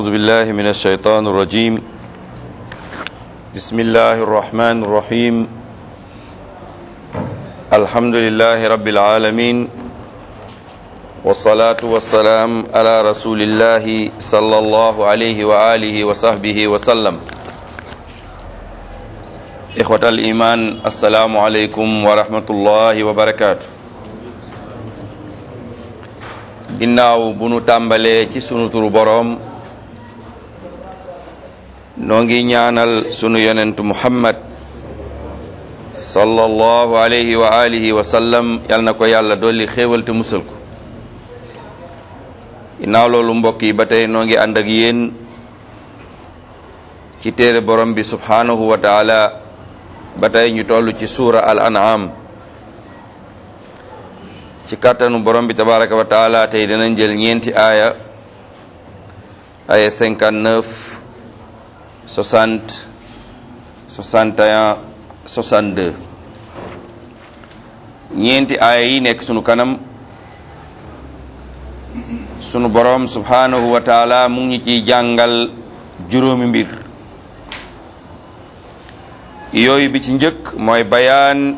أعوذ بالله من الشيطان الرجيم. بسم الله الرحمن الرحيم. الحمد لله رب العالمين، والصلاة والسلام على رسول الله صلى الله عليه وآله وصحبه وسلم. إخوة الإيمان، السلام عليكم ورحمة الله وبركاته. ginnaaw bu nu tàmbalee ci sunu turu boroom, noo ngi ñaanal sunu yonentu Muhammad sallallahu alayhi wa alihi wa sallam, yal na ko yàlla dolli xéewal te musal ko. ginnaaw loolu mbokk yi, ba tey noo ngi ànd ak yéen ci téere borom bi subhanahu wa taala. ba tey ñu toll ci suura al an'am. ci kàttanu borom bi tabaraka wa taala tey dinañ jël ñeenti aaya 59 60 61 62. ñeenti aaya yi nekk sunu kanam, sunu borom subhanahu wa taala mu ngi ciy jàngal juróomi mbir. yooyu bi ci njëkk mooy bayaan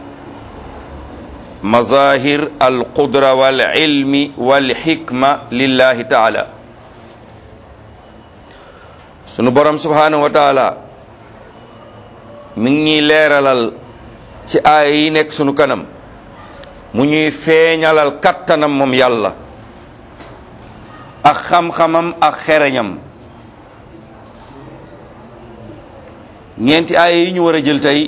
mazahir al qudra wal ilmi wal hikma lillahi taala. sunu borom subhanahu wa taala mi ngi ñuy leeralal ci aaya yi nekk sunu kanam, mu ñuy feeñalal kattanam moom yàlla ak xam-xamam ak xereñam. ñeenti aaya yi ñu war a jël tey,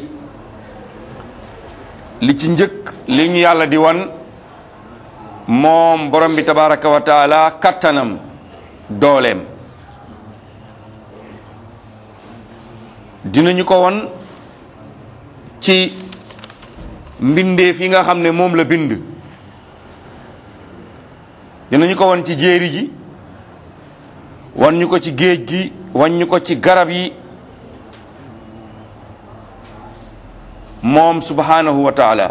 li ci njëkk li ñu yàlla di wan moom borom bi tabaraka wa taala kattanam, dooleem. dinañu ko wan ci mbindeef yi nga xam ne moom la bind. dinañu ko wan ci jéeri ji, wan ñu ko ci géej gi, wan ñu ko ci garab yi, moom subhanahu wa taala.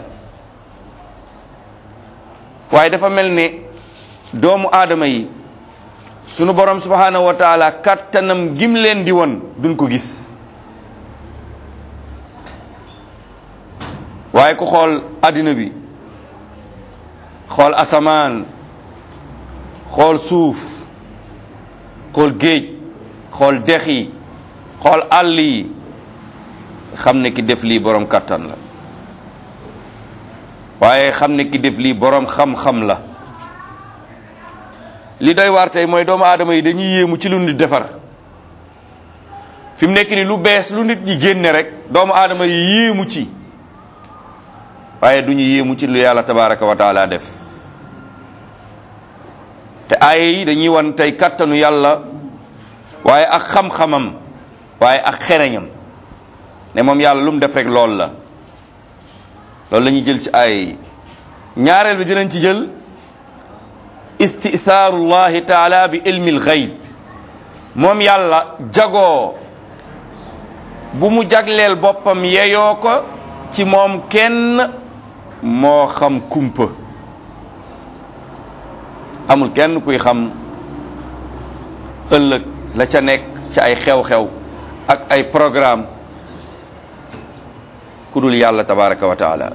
waaye dafa mel ne doomu aadama yi sunu borom subhanahu wa taala kattanam gim leen di won duñ ko gis. waaye ku xool addina bi, xool asamaan, xool suuf, xool géej, xool dex yi, xool àll yi, xam ne ki def lii boroom kattan la. waaye xam ne ki def lii boroom xam-xam la. li doy waar tey mooy doomu aadama yi dañuy yéemu ci lu nit defar. fi mu nekk ni lu bees lu nit ñi génne rek doomu aadama yi yéemu ci, waaye du ñu yéemu ci lu yàlla tabaraka wa taala def. te aaya yi dañuy wan tey kattanu yàlla, waaye ak xam-xamam, waaye ak xereñam, ne moom yàlla lu mu def rek lool la. loolu la ñuy jël ci aaya yi. ñaareel bi dinañ ci jël istisaarullahi taala bi ilmil xayb. moom yàlla jagoo bu mu jagleel boppam yeyoo ko ci moom kenn moo xam kumpa. amul kenn kuy xam ëllëg la ca nekk ci ay xew-xew ak ay programme ku dul yàlla tabaraka wa taala.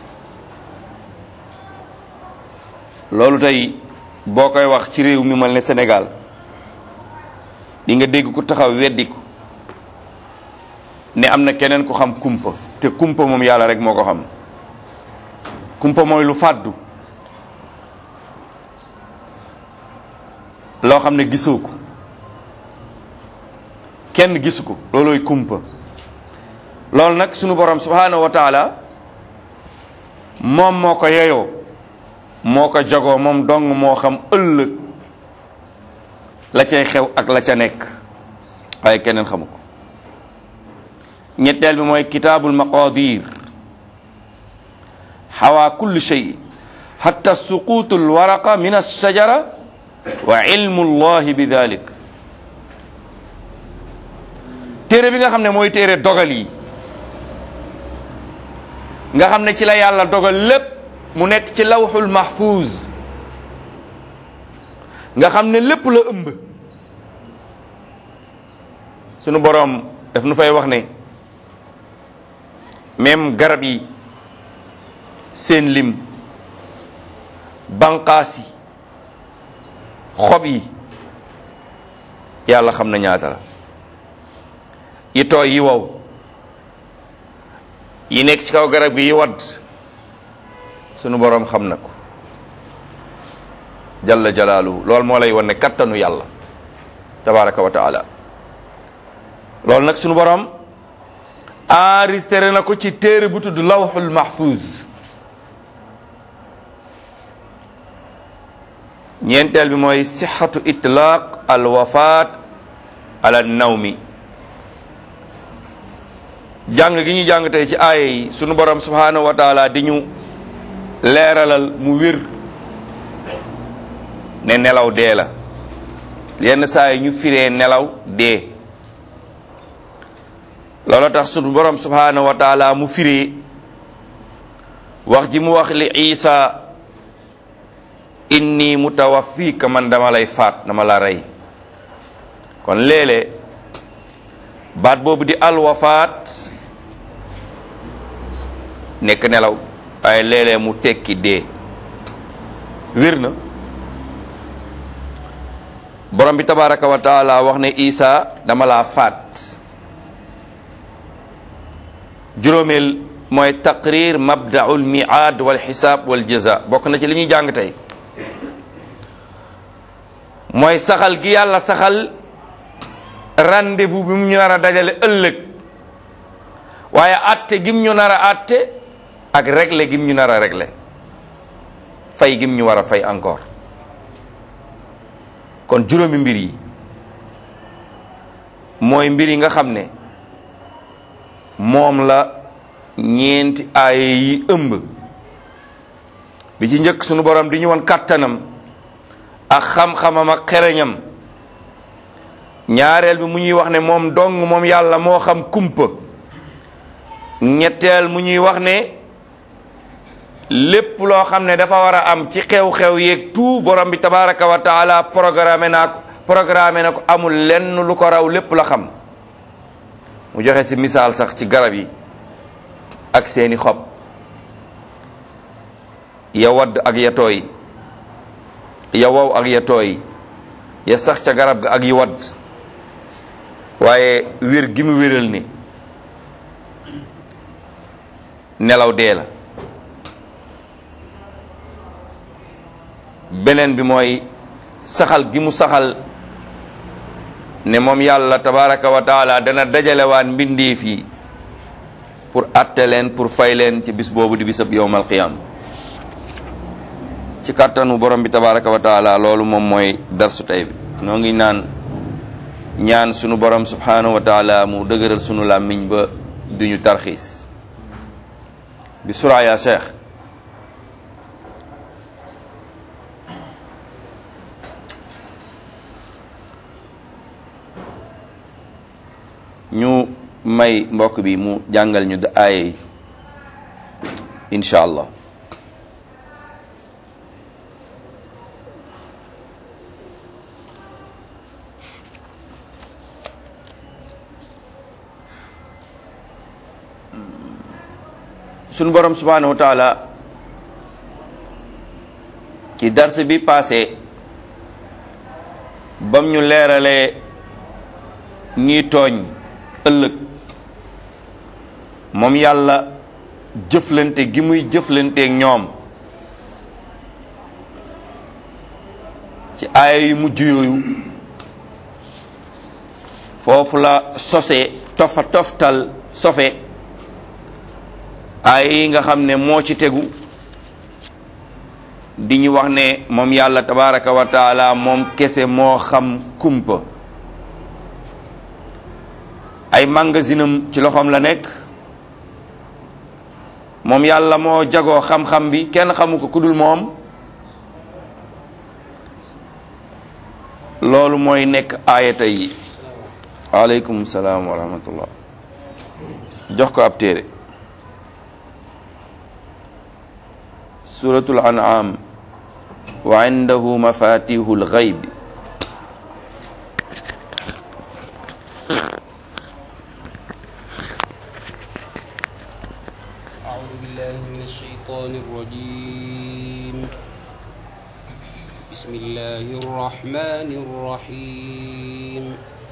loolu tey boo koy wax ci réew mi mel ne Sénégal, di nga dégg ku taxaw weddi ko ne am na keneen ku xam kumpa, te kumpa moom yàlla rek moo ko xam. kumpa mooy lu fàddu, loo xam ne gisoo ko, kenn gisu ko, loolooy kumpa. loolu nag sunu borom subhanahu wa taala moom moo ko yeyoo, moo ko jagoo, moom dong moo xam ëllëg la cay xew ak la ca nekk, waaye keneen xamu ko. ñetteel bi mooy kitaabul maqadir xawaa kulli shay hatta suqutu alwaraqa min alshajara wa ilmu llahi bi dalik. téere bi nga xam ne mooy téere dogal yi, nga xam ne ci la yàlla dogal lépp, mu nekk ci lawxul mahfuz, nga xam ne lépp la ëmb. sunu boroom daf nu fay wax ne même garab yi seen lim, banqaas yi, xob yi, yàlla xam na ñaata la. yi tooy yi wow yi nekk ci kaw garab gi yi wadd sunu boroom xam na ko jalla jalaaluhu. loolu moo lay won ne kattanu yàlla tabaraka wa taala. loolu nag sunu boroom enregistré na ko ci téere bu tudd lawhul mahfuz. ñeenteel bi mooy sixatu itlaq al wafaat ala nawmi. jàng gi ñu jàng tey ci aaya yi sunu borom subhanahu wa taala di ñu leeralal mu wér ne nelaw dee la. yenn saa yi ñu firee nelaw dee. loolu tax sunu borom subhanahu wa taala mu firee wax ji mu wax li Isa, inni mutawaffika, man dama lay faat, dama la rey. kon léeg-léeg baat boobu di alwafaat nekk nelaw, waaye léeg-léeg mu tekki dee. wér na borom bi tabaraka wa taala wax ne Isa dama laa faat. juróomeel mooy taqrir mabdaul miaad wal xisaab wal jaza. bokk na ci li ñuy jàng tey mooy saxal gi yàlla saxal rendez-vous bi mu ñu nar a dajale ëllëg, waaye atte gim ñu nar a atte ak régler gim ñu nar a régler, fay gim ñu war a fay encore. kon juróomi mbir yi mooy mbir yi nga xam ne moom la ñeenti aaya yi ëmb. bi ci njëkk sunu borom di ñu won kàttanam ak xam-xamam ak xereñam. ñaareel bi mu ñuy wax ne moom dong moom yàlla moo xam kumpa. ñetteel mu ñuy wax ne lépp loo xam ne dafa war a am ci xew-xew yeeg tout borom bi tabaraka wa taala programmé na ko amul lenn lu ko raw, lépp la xam. mu joxe ci misaal sax ci garab yi ak seeni xob, ya wadd ak ya tooy, ya wow ak ya tooy, ya sax ca garab ga ak yi wadd. waaye wér gi mu wéral ni nelaw dee la. beneen bi mooy saxal gi mu saxal ne moom yàlla tabaraka wa taala dana dajalewaan mbindeef yi pour atte leen, pour fay leen ci bis boobu di bisab yowmal qiyam. ci kàttanu borom bi tabaraka wa taala. loolu moom mooy darsu tey bi. noo ngi ñaan sunu borom subhanahu wa taala mu dëgëral sunu làmmiñ ba duñu tarxiis. bi sura ya cheikh. ñu may mbokk bi mu jàngal ñu aaya yi incha allah. sunu borom subhanahu wa taala ci dars bi passé bam ñu leeralee ñiy tooñ ëllëg, moom yàlla jëflante gi muy jëflanteeg ñoom ci aaya yu mujj yooyu. foofu la toftal sofe aaya yi nga xam ne moo ci tegu di ñu wax ne moom yàlla tabaraka wa taala moom kese moo xam kumpa. ay magasinam ci loxoom la nekk. moom yàlla moo jagoo xam-xam bi, kenn xamu ko ku dul moom. loolu mooy nekk aayata yi. waaleykum salaam wa rahmatullah. jox ko ab téere. suratul an'am. wa indahu mafatihul ghayb. الرجيم بسم الله الرحمن الرحيم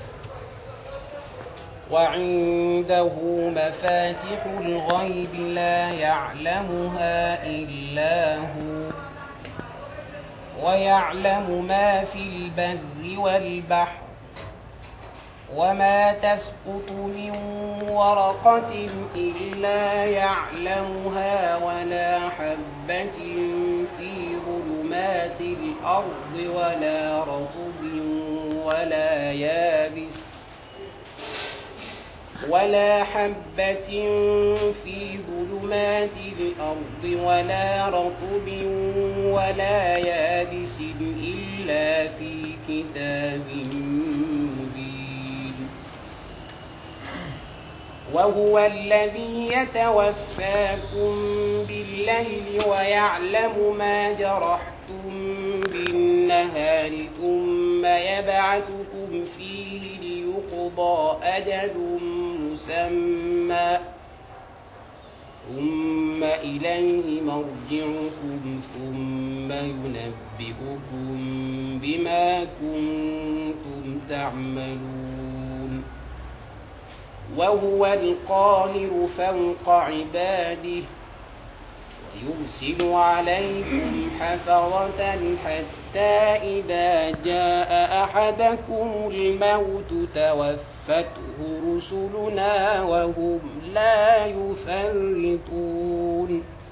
وعنده مفاتح الغيب لا يعلمها إلا هو ويعلم ما في البر والبحر وما تسقط من ورقة إلا يعلمها ولا حبة في ظلمات الأرض ولا رطب ولا يابس ولا حبة في ظلمات الأرض ولا رطب ولا يابس إلا في كتاب مبين وهو الذي يتوفاكم بالليل ويعلم ما جرحتم بالنهار ثم يبعثكم فيه ليقضى أجل مسمى ثم إليه مرجعكم ثم ينبئكم بما كنتم تعملون وهو القاهر فوق عباده ويرسل عليكم حفظة حتى إذا جاء أحدكم الموت توفته رسلنا وهم لا يفرطون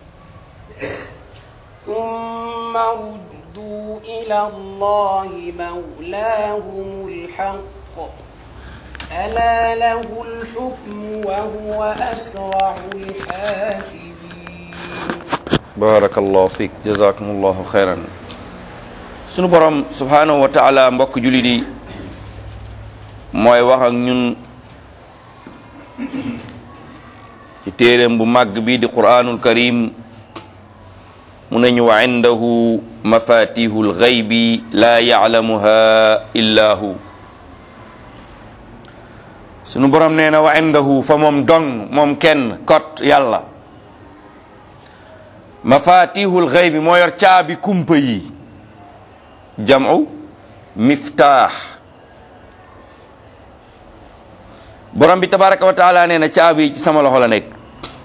ثم ردوا إلى الله مولاهم الحق ألا له الحكم وهو أسرع الحاسبين barakallahu fiik jazakumullahu xayran sunu borom subhanahu wa taala mbokk jullit yi mooy wax ak ñun ci téeréem bu màgg bi di qur'anul karim mu nañu wa indahu mafatihul ghaybi la ya'lamuha illa hu sunu borom nee na wa indahu fa moom dong moom kenn kot yàlla mafatihul ghaybi moo yor caabi kumpa yi jam'u miftaax borom bi tabaraka wa taala nee na caabi yi ci sama loxo la nekk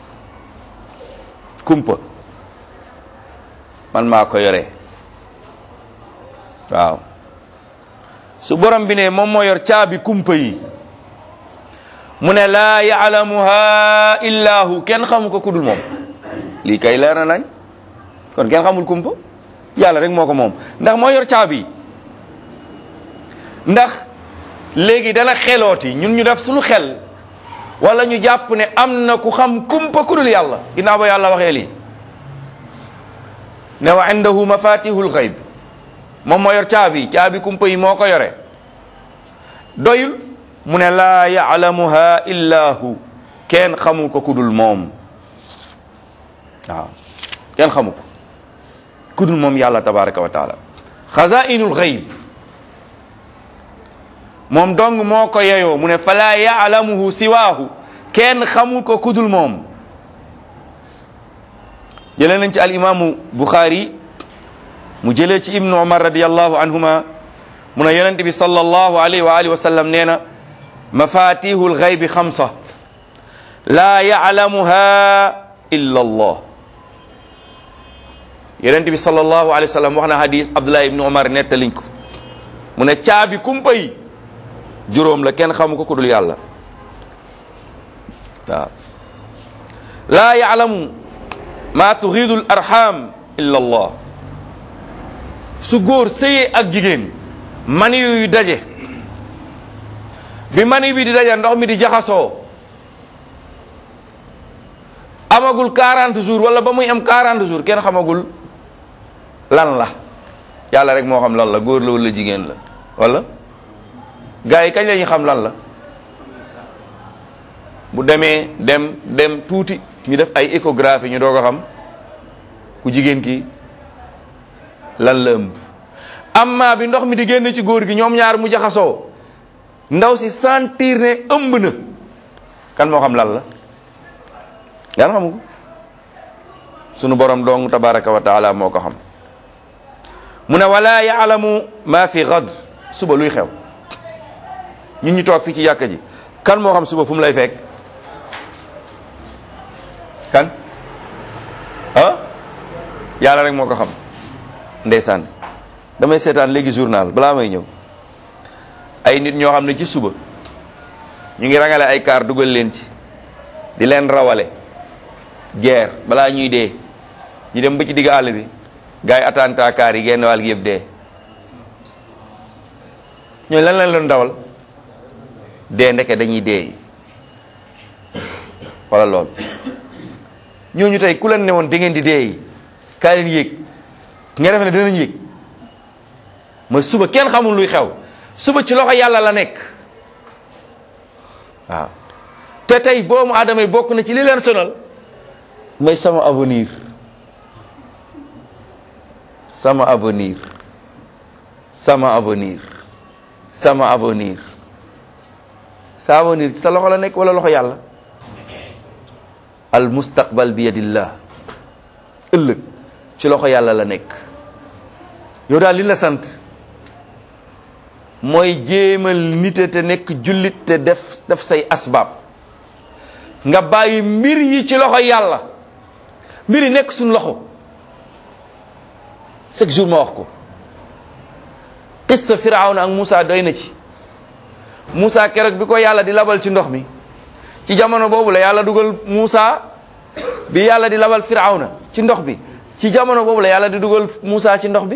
kumpa man maa ko yore waaw su borom bi ne moom moo yor caabi kumpa yi mu ne laa ya'lamuha illa hu kenn xamu ko kudul moom lii kay leer na nañ kon kenn xamul kumpa yàlla rek moo ko moom ndax moo yor caabi ndax léegi dala xelooti ñun ñu def suñu xel wala ñu jàpp ne am na ku xam kumpa kudul yàlla ginnaaw ba yàlla waxee lii ne wa indahu mafatihul ghaib moom moo yor caabi kumpa yi moo ko yore doyul mu ne laa ya'lamuha illa hu kenn xamu ko kudul moom waaw kenn xamu ko kudul moom yàlla tabaraka wa taala xazainul ghaib moom dong moo ko yeyoo mu ne fala ya'lamuhu siwaahu kenn xamu ko kudul moom jëlee nañ ci al imaamu Bukhari mu jëlee ci ibnu Umar radiyallahu anhuma mu ne yonent bi sallallahu alayhi wa alihi wa sallam nee na mafatihul ghaybi xamsa laa ya'lamuha illa Allah yonent bi sallallahu alayhi wa sallam wax na hadis Abdullah ibnu Umar nettaliñ ko mu ne caabi kumpa yi juróom la kenn xamu ko ku dul yàlla waaw laa ya'lamu ma tughidul arham illa Allah su góor sëyee ak jigéen mani yu daje bi mani bi di daje ndox mi di jaxasoo amagul 40 jours wala ba muy am 40 jours kenn xamagul lan la yàlla rek moo xam lan la góor la wala jigéen la wala gars yi kañ la ñuy xam lan la bu demee dem tuuti ñu def ay échographie ñu doog a xam ku jigéen ki lan la ëmb amma bi ndox mi di génn ci góor gi ñoom ñaar mu jaxasoo ndaw si sentir ne ëmb na kan moo xam lan la yàlla xamu ko sunu borom dong tabaraka wa taala moo ko xam. mu ne wala yaalamu ma fi gad, suba luy xew. ñun ñu toog fii ci jàkka ji kan moo xam suba fu mu lay fekk? kan yàlla rek moo ko xam. ndeysaan damay seetaan léegi journal balaa may ñëw, ay nit ñoo xam ne ci suba ñu ngi rangale ay kaar dugal leen ci di leen rawale guerre balaa ñuy dee. ñu dem ba ci digg àll bi gars yi attentat kaar yi genn wàll gi yëpp dee. ñooñu lan lañ leen dawal dee, ndeke dañuy dee. wala lool ñooñu tey ku leen ne woon da ngeen di dee kaay leen yéeg nga def ne danañ yéeg. mooy suba kenn xamul luy xew, suba ci loxo yàlla la nekk. waaw te tey boomu aadama yi bokk na ci li leen sonal mooy sama avenir, sama avenir, sama avenir, sama avenir. sa avenir ci sa loxo la nekk wala loxo yàlla? al mustaqbal bi yadillah, ëllëg ci loxo yàlla la nekk. yow daal li la sant mooy jéemal nite te nekk jullit te def say asbaab, nga bàyyi mbir yi ci loxo yàlla. mbir yi nekk suñu loxo. chaque jour ma wax ko, qissa Firawna ak Moussa doy na ci. Moussa keroog bi ko yàlla di labal ci ndox mi, ci jamono boobu la yàlla dugal Moussa, bi yàlla di labal Firawna ci ndox bi, ci jamono boobu la yàlla di dugal Moussa ci ndox bi.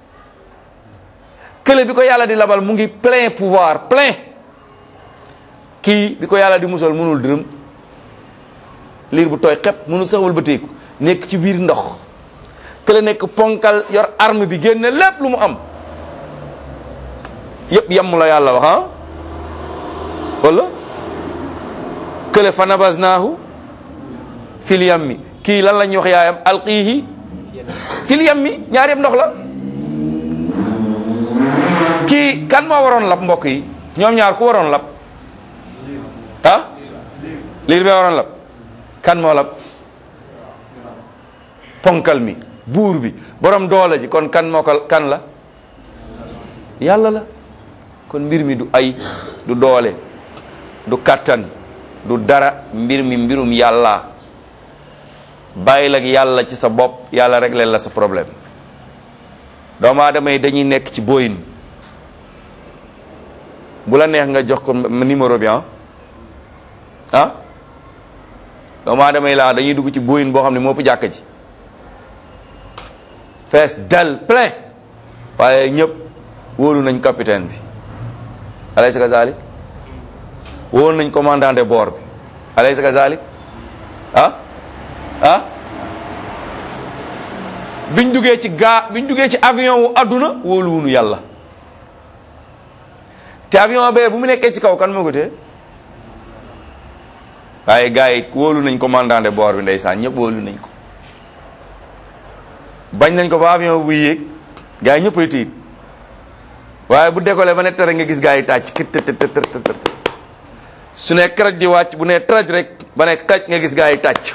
kële bi ko yàlla di labal mu ngi plein pouvoir, plein. kii bi ko yàlla di musal mënul dërëm, liir bu tooy xepp mënul sax wëlbateeku, nekk ci biir ndox. kële nekk ponkal yor arme bi génne lépp lu mu am. yëpp yam la yàlla wax wala kële fa nabaznaahu fil yammi, kii lan la ñuy wax yaayam alqiihi fil yammi, ñaar yëpp ndox la. kii kan moo waroon lab mbokk yi? ñoom ñaar ku waroon lab? liir bee waroon lab. kan moo lab? ponkal mi, buur bi, borom doole ji. kon kan moo ko kan la? yàlla la. kon mbir mi du ay, du doole, du kattan, du dara. mbir mi mbirum yàlla. bàyyil ak yàlla ci sa bopp, yàlla réglé la sa problème. doomu aadama yi dañuy nekk ci booyin, bu la neex nga jox ko numéro bi doomu aadama yi laa dañuy dugg ci booyin boo xam ne moo ëpp jàkka ji, fees del plein, waaye ñëpp wóolu nañ capitaine bi alaysa kazalik, wóolu nañ commandant de bord bi alaysa kazalik. biñ duggee ci avion wu adduna wóolu wunu yàlla. te avion bee bu mu nekkee ci kaw kan moo ko tee? waaye gars yi wóolu nañ commandant de bord bi, ndeysaan ñëpp wóolu nañ ko. bañ nañ ko ba avion bu yéeg gars yi ñëpp ay tiit, waaye bu décollé ba ne tere nga gis gars yi tàcc kër su ne kraj di wàcc, bu ne traj rek ba ne kaj nga gis gars yi tàcc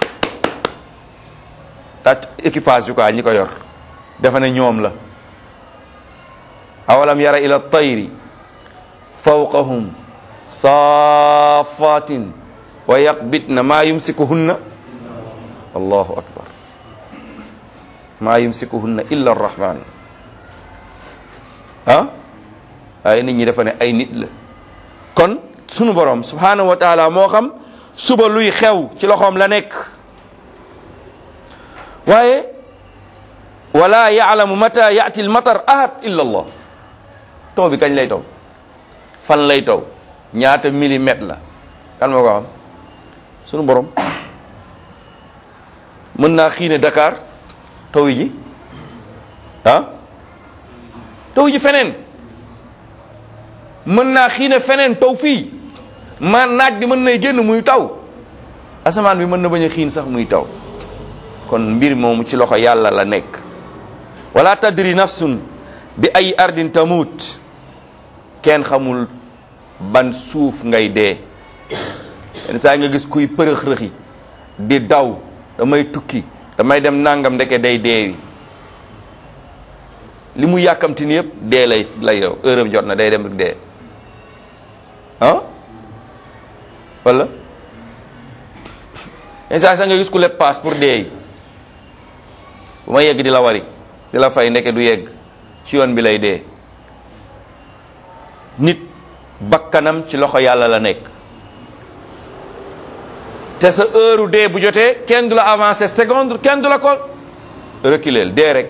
équipage bi quoi, ñi ko yor dafa ne ñoom la. awalam yara ila tayri fawqahum safatin wa yaqbitna ma yumsikuhunna allahu akbar ma yumsikuhunna illa arrahman. ay nit ñi dafa ne ay nit la. kon sunu borom subhanahu wa taala moo xam suba luy xew, ci loxoom la nekk. waaye wala yaalamu mata yati al matar ahad illa allah. taw bi kañ lay taw, fan lay taw, ñaata millimètre la, kan moo ko xam? sunu borom. mën naa xiine Dakar taw yi ji taw ji feneen, mën naa xiine feneen taw fii, naaj bi mën nay génn muy taw, asamaan bi mën na bañ a xiin sax muy taw. kon mbir moomu ci loxo yàlla la nekk. wala tadri nafsun bi ay ardin tamut, kenn xamul ban suuf ngay dee. yenn saa nga gis kuy përëx-rëxi di daw, damay tukki damay dem nangam ndeke day deewi li mu yàkkamti ni yëpp dee lay yow heure am jot na day dem rek dee ah wala instant sa nga gis ku leb paas pour dee bu ma yegg di la wari di la fay ndeke du yegg ci yoon bi lay dee. nit bakkanam ci loxo yàlla la nekk te sa heure dee bu jotee kenn du la avancer seconde kenn du la ko reculer dee rek.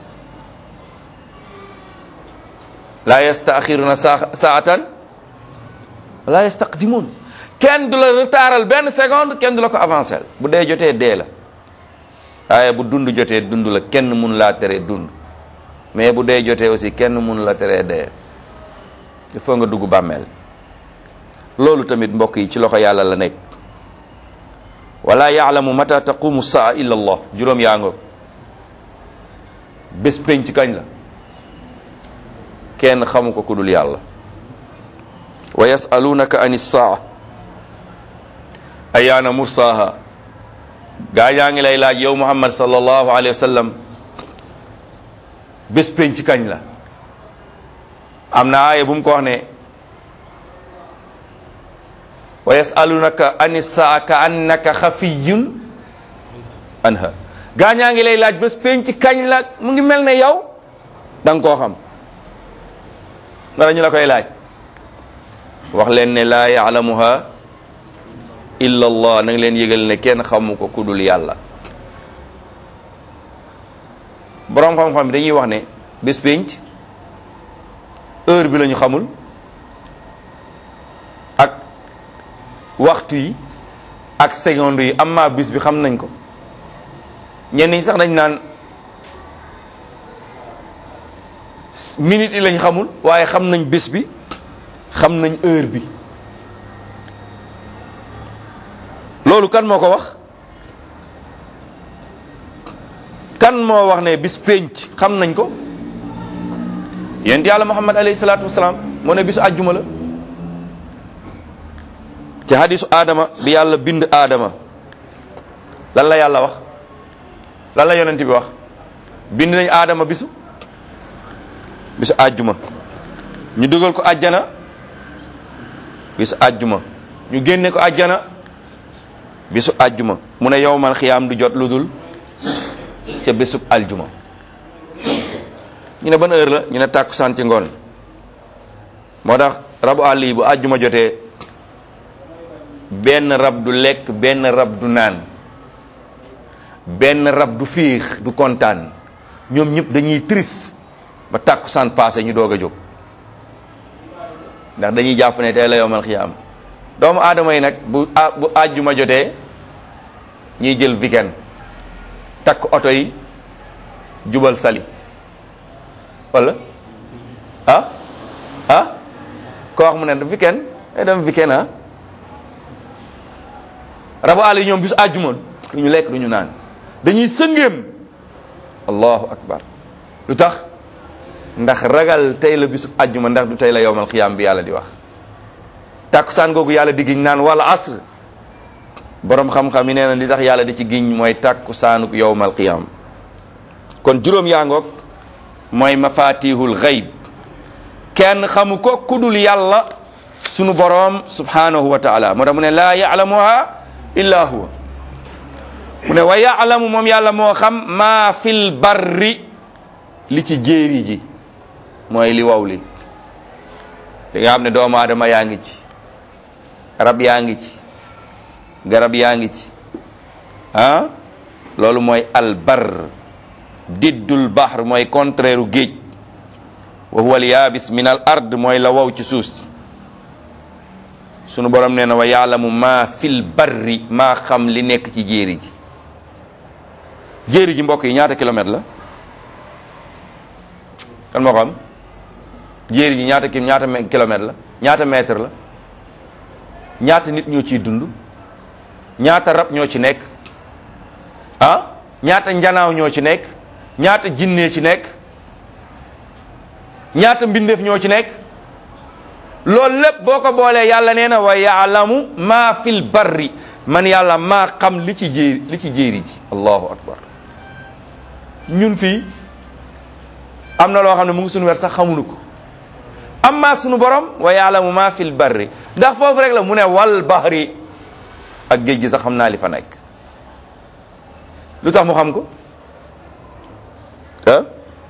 la yastaaxiruna saatan la yastaqdimun kenn du la retardal benn seconde kenn du la ko avancer bu dee jotee dee la waaye bu dund jotee dund la kenn mun laa tere dund mais bu dee jotee aussi kenn mun la teree dee. il faut nga dugg bàmmeel loolu tamit mbokk yi ci loxo yàlla la nekk. wala yaalamu mata taqumu saa illa allah juróom yaa ngoog bés penc kañ la kenn xamu ko ku dul yàlla. wa yasalunaka ani saa ayaana mursaha gaa yaa ngi lay laaj yow muhammad sallallahu alayhi wa sallam bés penc kañ la. am na aaya bu mu ko wax ne wa yasalunaka ani saa ka annaka xafiyun anha gaa ñaa ngi lay laaj bés penc kañ la mu ngi mel ne yow da nga koo xam nga ñu la koy laaj wax leen ne laa yaalamuha illa allah na nga leen yëgal ne kenn xamu ko ku dul yàlla. boroom xam-xam dañuy wax ne bés penc heure bi lañu xamul ak waxtu yi ak seconde yi amma bis bi xam nañ ko ñenn ñi sax dañ naan minute yi lañ xamul waaye xam nañ bés bi xam nañ heure bi. loolu kan moo ko wax kan moo wax ne bis pénc xam nañ ko yonent yàlla muhammad alayhi salaatu wasalaam moo ne bisu àjjuma la ci hadisu aadama bi yàlla bind aadama lan la yàlla wax lan la yonent bi wax bind nañ aadama bisu àjjuma ñu dugal ko àjjana bisu àjjuma ñu génne ko àjjana bisu àjjuma mu ne yowmal xiyaam du jot lu dul ca bésub aljuma ñu ne ban heure la ñu ne tàkkusaan ci ngoon moo tax rabu àll yi bu àjjuma jotee benn rab du lekk benn rab du naan benn rab du fiix du kontaan ñoom ñëpp dañuy triste ba tàkkusaan passé ñu doog a jóg ndax dañuy jàpp ne tey la yowmal xiyaam doomu aadama yi nag bu àjjuma jotee ñuy jël weekend takk oto yi jubal sali wala ko wax mu ne weekend day dem weekend rabu àll yi ñoom bisu àjjuma du ñu lekk du ñu naan dañuy sëngéem allahu akbar lu tax ndax ragal tey la bisu àjjuma ndax du tey la yowmal xiyaam bi yàlla di wax tàkkusaan googu yàlla di giñ naan wala asr borom xam-xam yi nee na li tax yàlla di ci giñ mooy tàkkusaanuk yowmal qiyaam kon juróom yaa ngoog mooy mafatihul ghaib kenn xamu ko kudul yàlla sunu borom subhanahu wa taala moo tax mu ne laa ya'lamuha illa huwa mu ne wa ya'lamu moom yàlla moo xam maa fil barri li ci jéeri ji mooy li waw li li nga xam ne doomu aadama yaa ngi ci rab yaa ngi ci garab yaa ngi ci loolu mooy albar diddul bahr mooy contraire u géej wa huwa al yaabis min al ard mooy la waw ci suuf si sunu borom nee na wa yaalamu maa fil barri maa xam li nekk ci jéeri ji jéeri ji mbokk yi ñaata kilomètre la kan moo xam jéeri ji ñaata kilomètre la ñaata mètre la ñaata nit ñoo ciy dund ñaata rab ñoo ci nekk ñaata njanaaw ñoo ci nekk ñaata jinne ci nekk ñaata mbindeef ñoo ci nekk loolu lépp boo ko boolee yàlla nee na wa yaalamu maa fil barri man yàlla maa xam li ci jéeri ji allahu akbar ñun fii am na loo xam ne mu ngi suñu wet sax xamuñu ko amma suñu borom wa yaalamu ma fil barri ndax foofu rek la mu ne wal bahri ak géej gi sax xam naa li fa nekk lu tax mu xam ko ah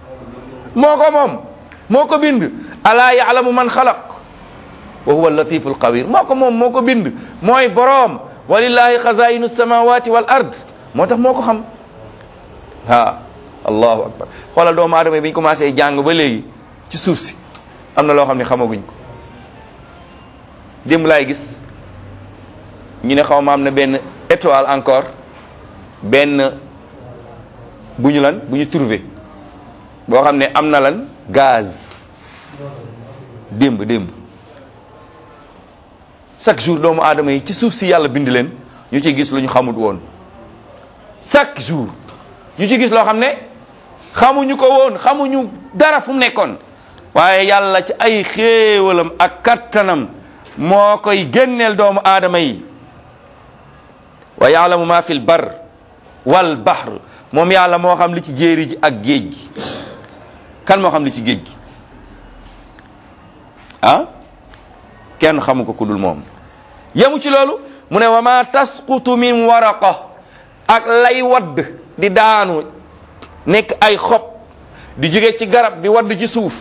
moo ko bind alaa yaalamu man xalaq wa huwa latiful xabir moo ko bind mooy boroom walillahi xazainu samawati wal ard moo tax moo ko xam allahu akbar xoolal doomu aadama yi bi ñu commencé jàng ba léegi ci suuf si am na loo xam ne xamaguñ ko démb laay gis ñu ne xaw ma am na benn étoile encore benn bu ñu trouvé boo xam ne am na lan gaz démb chaque jour doomu aadama yi ci suuf si yàlla bind leen ñu ci gis lu ñu xamut woon chaque jour ñu ci gis loo xam ne xamuñu ko woon xamuñu dara fu mu nekkoon waaye yàlla ci ay xéewalam ak kattanam moo koy génneel doomu aadama yi wa yaalamu ma fil bar wal bahr moom yàlla moo xam li ci jéeri ji ak géej gi kan moo xam li ci géej gi kenn xamu ko ku dul moom yemu ci loolu mu ne wa ma tasqutu min waraqa ak lay wadd di daanu nekk ay xob di jóge ci garab di wadd ci suuf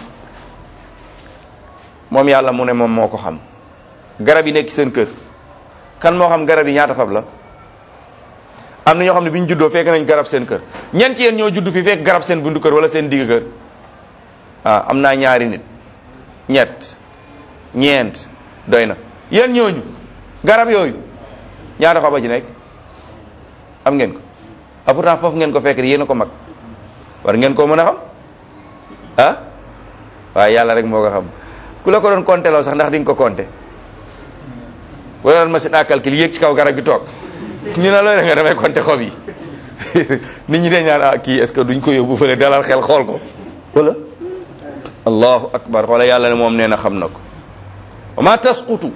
moom yàlla mu ne moom moo ko xam garab yi nekk seen kër kan moo xam garab yi ñaata fab la am na ñoo xam ne bi ñu juddoo fekk nañ garab seen kër ñeent yéen ñoo judd fi fekk garab seen buntu kër wala seen digg kër am naa ñaari nit ñett ñeent doy na yéen ñooñu garab yooyu ñaata xob a ci nekk am ngeen ko pourtant foofu ngeen ko fekk yéen a ko mag war ngeen koo mën a xam waaye yàlla rek moo ko xam ku la ko doon compter loo sax ndax di nga ko compter wala doon machine à calcul yéeg ci kaw garab gi toog ñu ne looy nga damay compter xob yi nit ñi de ñaan kii est-ce que duñ ko yóbbu fële dalal xel xool ko wala allahu akbar xoola yàlla ne moom nee na xam na ko wa ma tasqutu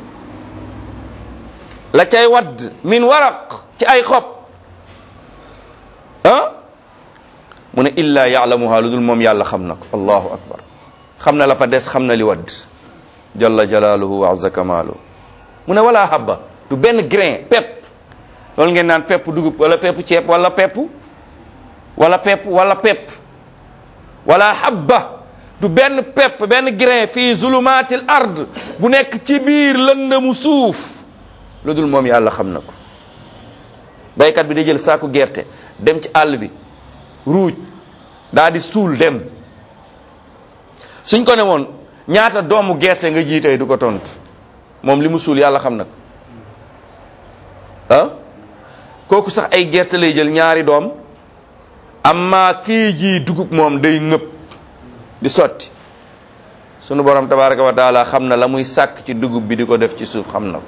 la cay wadd min waraq ci ay xob mu ne illa yaalamuha lu dul moom yàlla xam na ko allahu akbar xam na la fa des xam na li wadd jalla jalaaluhu wa azza kamaaluhu mu ne wala habba du benn grain pepp loolu ngeen naan pepp dugub wala pepp ceeb wala pepp wala habba du benn pepp benn grain fii zulumatil ard bu nekk ci biir lëndëmu suuf lu dul moom yàlla xam na ko baykat bi day jël saaku gerte dem ci àll bi ruuj daa di suul dem suñ ko ne woon ñaata doomu gerte nga ji tey du ko tontu moom li mu suul yàlla xam na ko kooku sax ay gerte lay jël ñaari doom amma kii ji dugub moom day ngëpp di sotti sunu borom tabaraka wa taala xam na la muy sàkk ci dugub bi di ko def ci suuf xam na ko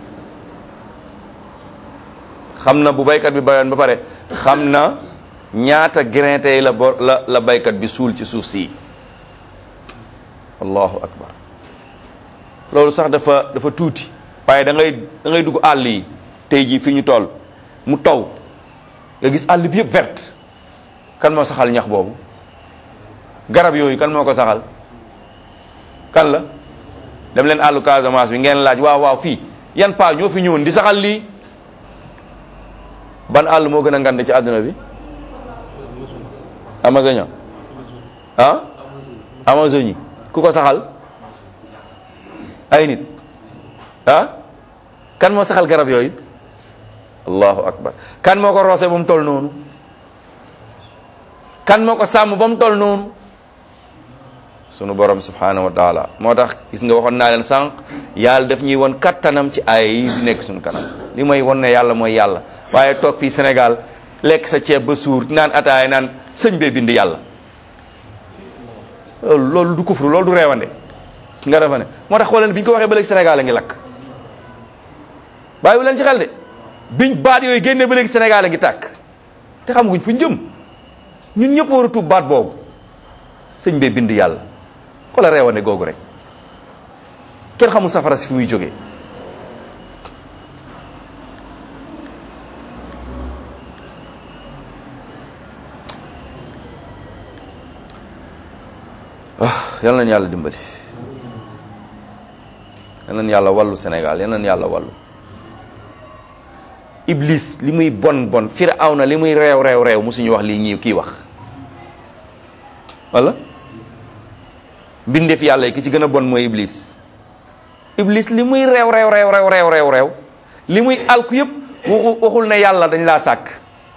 xam na bu baykat bi bayoon ba pare xam na ñaata grain tey la baykat bi suul ci suuf si allahu akbar loolu sax dafa tuuti waaye da ngay dugg àll yi tey jii fi ñu toll mu taw nga gis àll bi yëpp verte kan moo saxal ñax boobu garab yooyu kan moo ko saxal kan la dem leen àllu Casamance bi ngeen laaj waaw fii yan paa ñoo fi ñëwoon di saxal lii ban àll moo gën a ngand ci àdduna bi Amazonie Amazonie ku ko saxal ay nit kan moo saxal garab yooyu allahu akbar kan moo ko roose ba mu toll noonu kan moo ko sàmm ba mu toll noonu sunu borom subhanahu wa taala moo tax gis nga waxoon naa leen sànq yàlla daf ñuy won kattanam ci ay yi di nekk sunu kanam li mooy won ne yàlla mooy yàlla waaye toog fii Sénégal lekk sa ceeb ba suur naan ataaya naan sëñ bee bind yàlla loolu du kufru loolu du reewande nga dafa ne moo tax xooleen bi ñu ko waxee ba léegi Sénégal a ngi lakk bàyyiwu leen ci xel de biñ baat yooyu génne ba léegi Sénégal a ngi tàkk te xamaguñ fu ñu jëm ñun ñëpp war a tuub baat boobu sëñ bee bind yàlla xoola reewande googu rek kenn xamul safara si fi muy jógee yal nañu yàlla dimbali, yal nañu yàlla wallu Sénégal, yal nañu yàlla wallu. Iblis li muy bon bon, Firawna li muy réew réew réew musuñu wax lii ñii kii wax wala mbindeef yàlla yi ki ci gën a bon mooy Iblis. Iblis li muy réew réew réew réew réew réew réew li muy alku yëpp waxul ne yàlla dañ laa sàkk,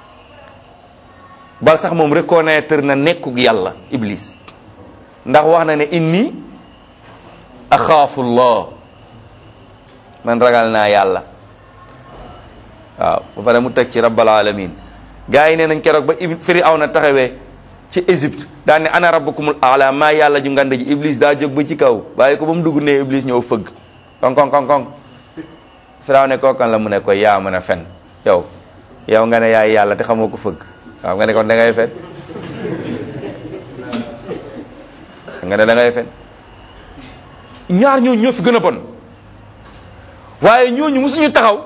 bal sax moom reconnaître na nekkug yàlla. Iblis ndax wax na ne inni axaafullah, man ragal naa yàlla. waaw ba pare mu teg ci rabbal alamin. gaa yi nee nañ keroog ba Firawna taxawee ci Égypte daan ne ana rabbukumul aala, maa yàlla ju ngand ji. Iblis daa jóg ba ci kaw bàyyi ko ba mu dugg ne Iblis ñëw fëgg koŋ koŋ koŋ koŋ. Firaw ne kookan la mu ne ko yaa mën a fen yow nga ne yaay yàlla te xamoo ko fëgg. waaw nga ne kon da ngay fen, nga ne da ngay fen. ñaar ñooñu ñoo fi gën a bon, waaye ñooñu musuñu taxaw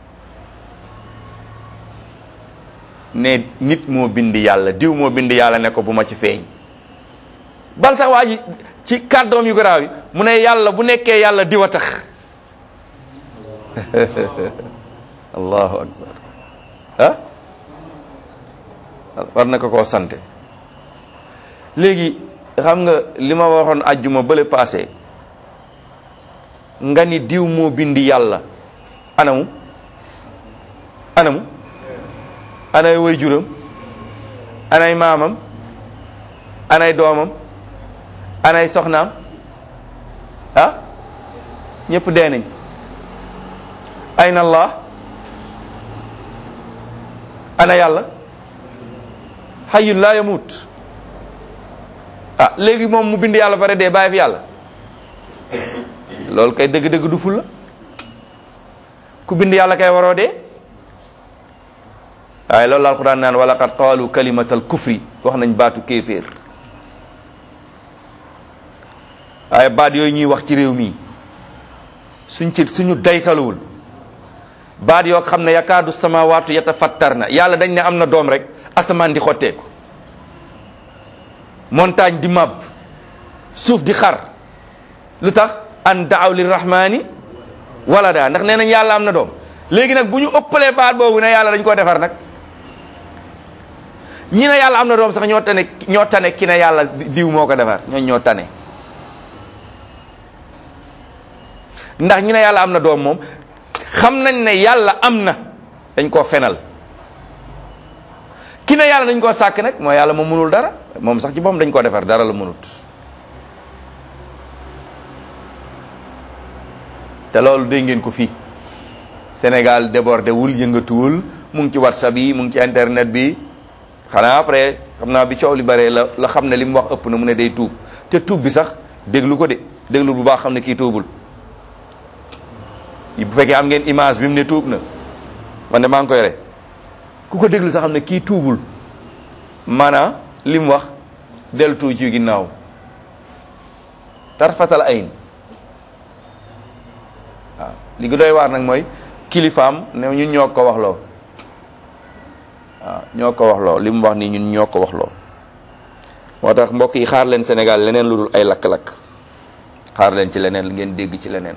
ne nit moo bind yàlla, diw moo bind yàlla ne ko bu ma ci feeñ. bal sax waa ji ci kàddoom yu garaaw yi mu ne yàlla bu nekkee yàlla diw a tax. allahu akbar. ah war na ko koo sante. léegi xam nga li ma waxoon ajjuma bële passé, nga ni diw moo bind yàlla, anamu anay way juram, anay maamam, anay doomam, anay soxnaam, ah ñëpp dee nañ. ayna allah, ana yàlla hayyun la yamut. ah léegi moom mu bind yàlla bare dee bàyyi fi yàlla, loolu kay dëgg-dëgg du ful la. ku bind yàlla kay waroo dee. waaye loolu la alquran naan wa laqad qaalu kalimatal kufri, wax nañ baatu kéeféer. waaye baat yooyu ñuy wax ci réew mi suñu daytaluwul, baat yoo xam ne yakaadu samawaatu yatafattarna, yàlla dañ ne am na doom rek asamaan di xotteeku, montagne di mab, suuf di xar. lu tax? an daaw lirrahmani walada, ndax nee nañ yàlla am na doom. léegi nag bu ñu ëppalee baat boobu ne yàlla dañ koo defar nag, ñi ne yàlla am na doom sax ñoo tane ki ne yàlla diw moo ko defar, ñoo tane. ndax ñi ne yàlla am na doom moom xam nañ ne yàlla am na, dañ koo fenal. ki ne yàlla dañ koo sàkk nag mooy yàlla moom mënul dara, moom sax ci boppam dañ koo defar, dara la mënut. te loolu dégg ngeen ko fii Sénégal débordé wul, yëngatuwul, mu ngi ci WhatsApp yi, mu ngi ci internet bi. xanaa après xam naa bi coow li bare la xam ne li mu wax ëpp na, mu ne day tuub. te tuub bi sax déglu ko de, déglu bu baax xam ne kii tuubul. bu fekkee am ngeen image bi mu ne tuub na, man de maa ngi koy yore, ku ko déglu sax xam ne kii tuubul. maanaam li mu wax dellu tuuti ci ginnaaw tarfatal ayn. waaw li gi doy waar nag mooy kilifaam ne ñun ñoo ko wax loo. waaw ñoo ko wax loo li mu wax nii ñun ñoo ko wax loo. moo tax mbokk yi xaar leen Sénégal leneen lu dul ay lakk-lakk, xaar leen ci leneen ngeen dégg ci leneen.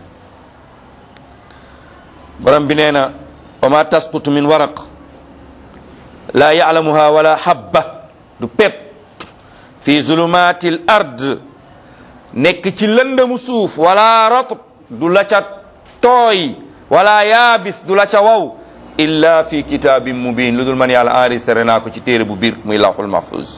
borom bi nee na wa ma tasqutu min waraq la ya'lamuha wala habba, du pepp fi zulumatil ard, nekk ci lëndëmu suuf, wala ratb, du la ca tooy, wala yaabis, du la ca waw, illa fi kitabin mubin, lu dul man yàlla enregistré naa ko ci téere bu biir muy lawhul mahfuz.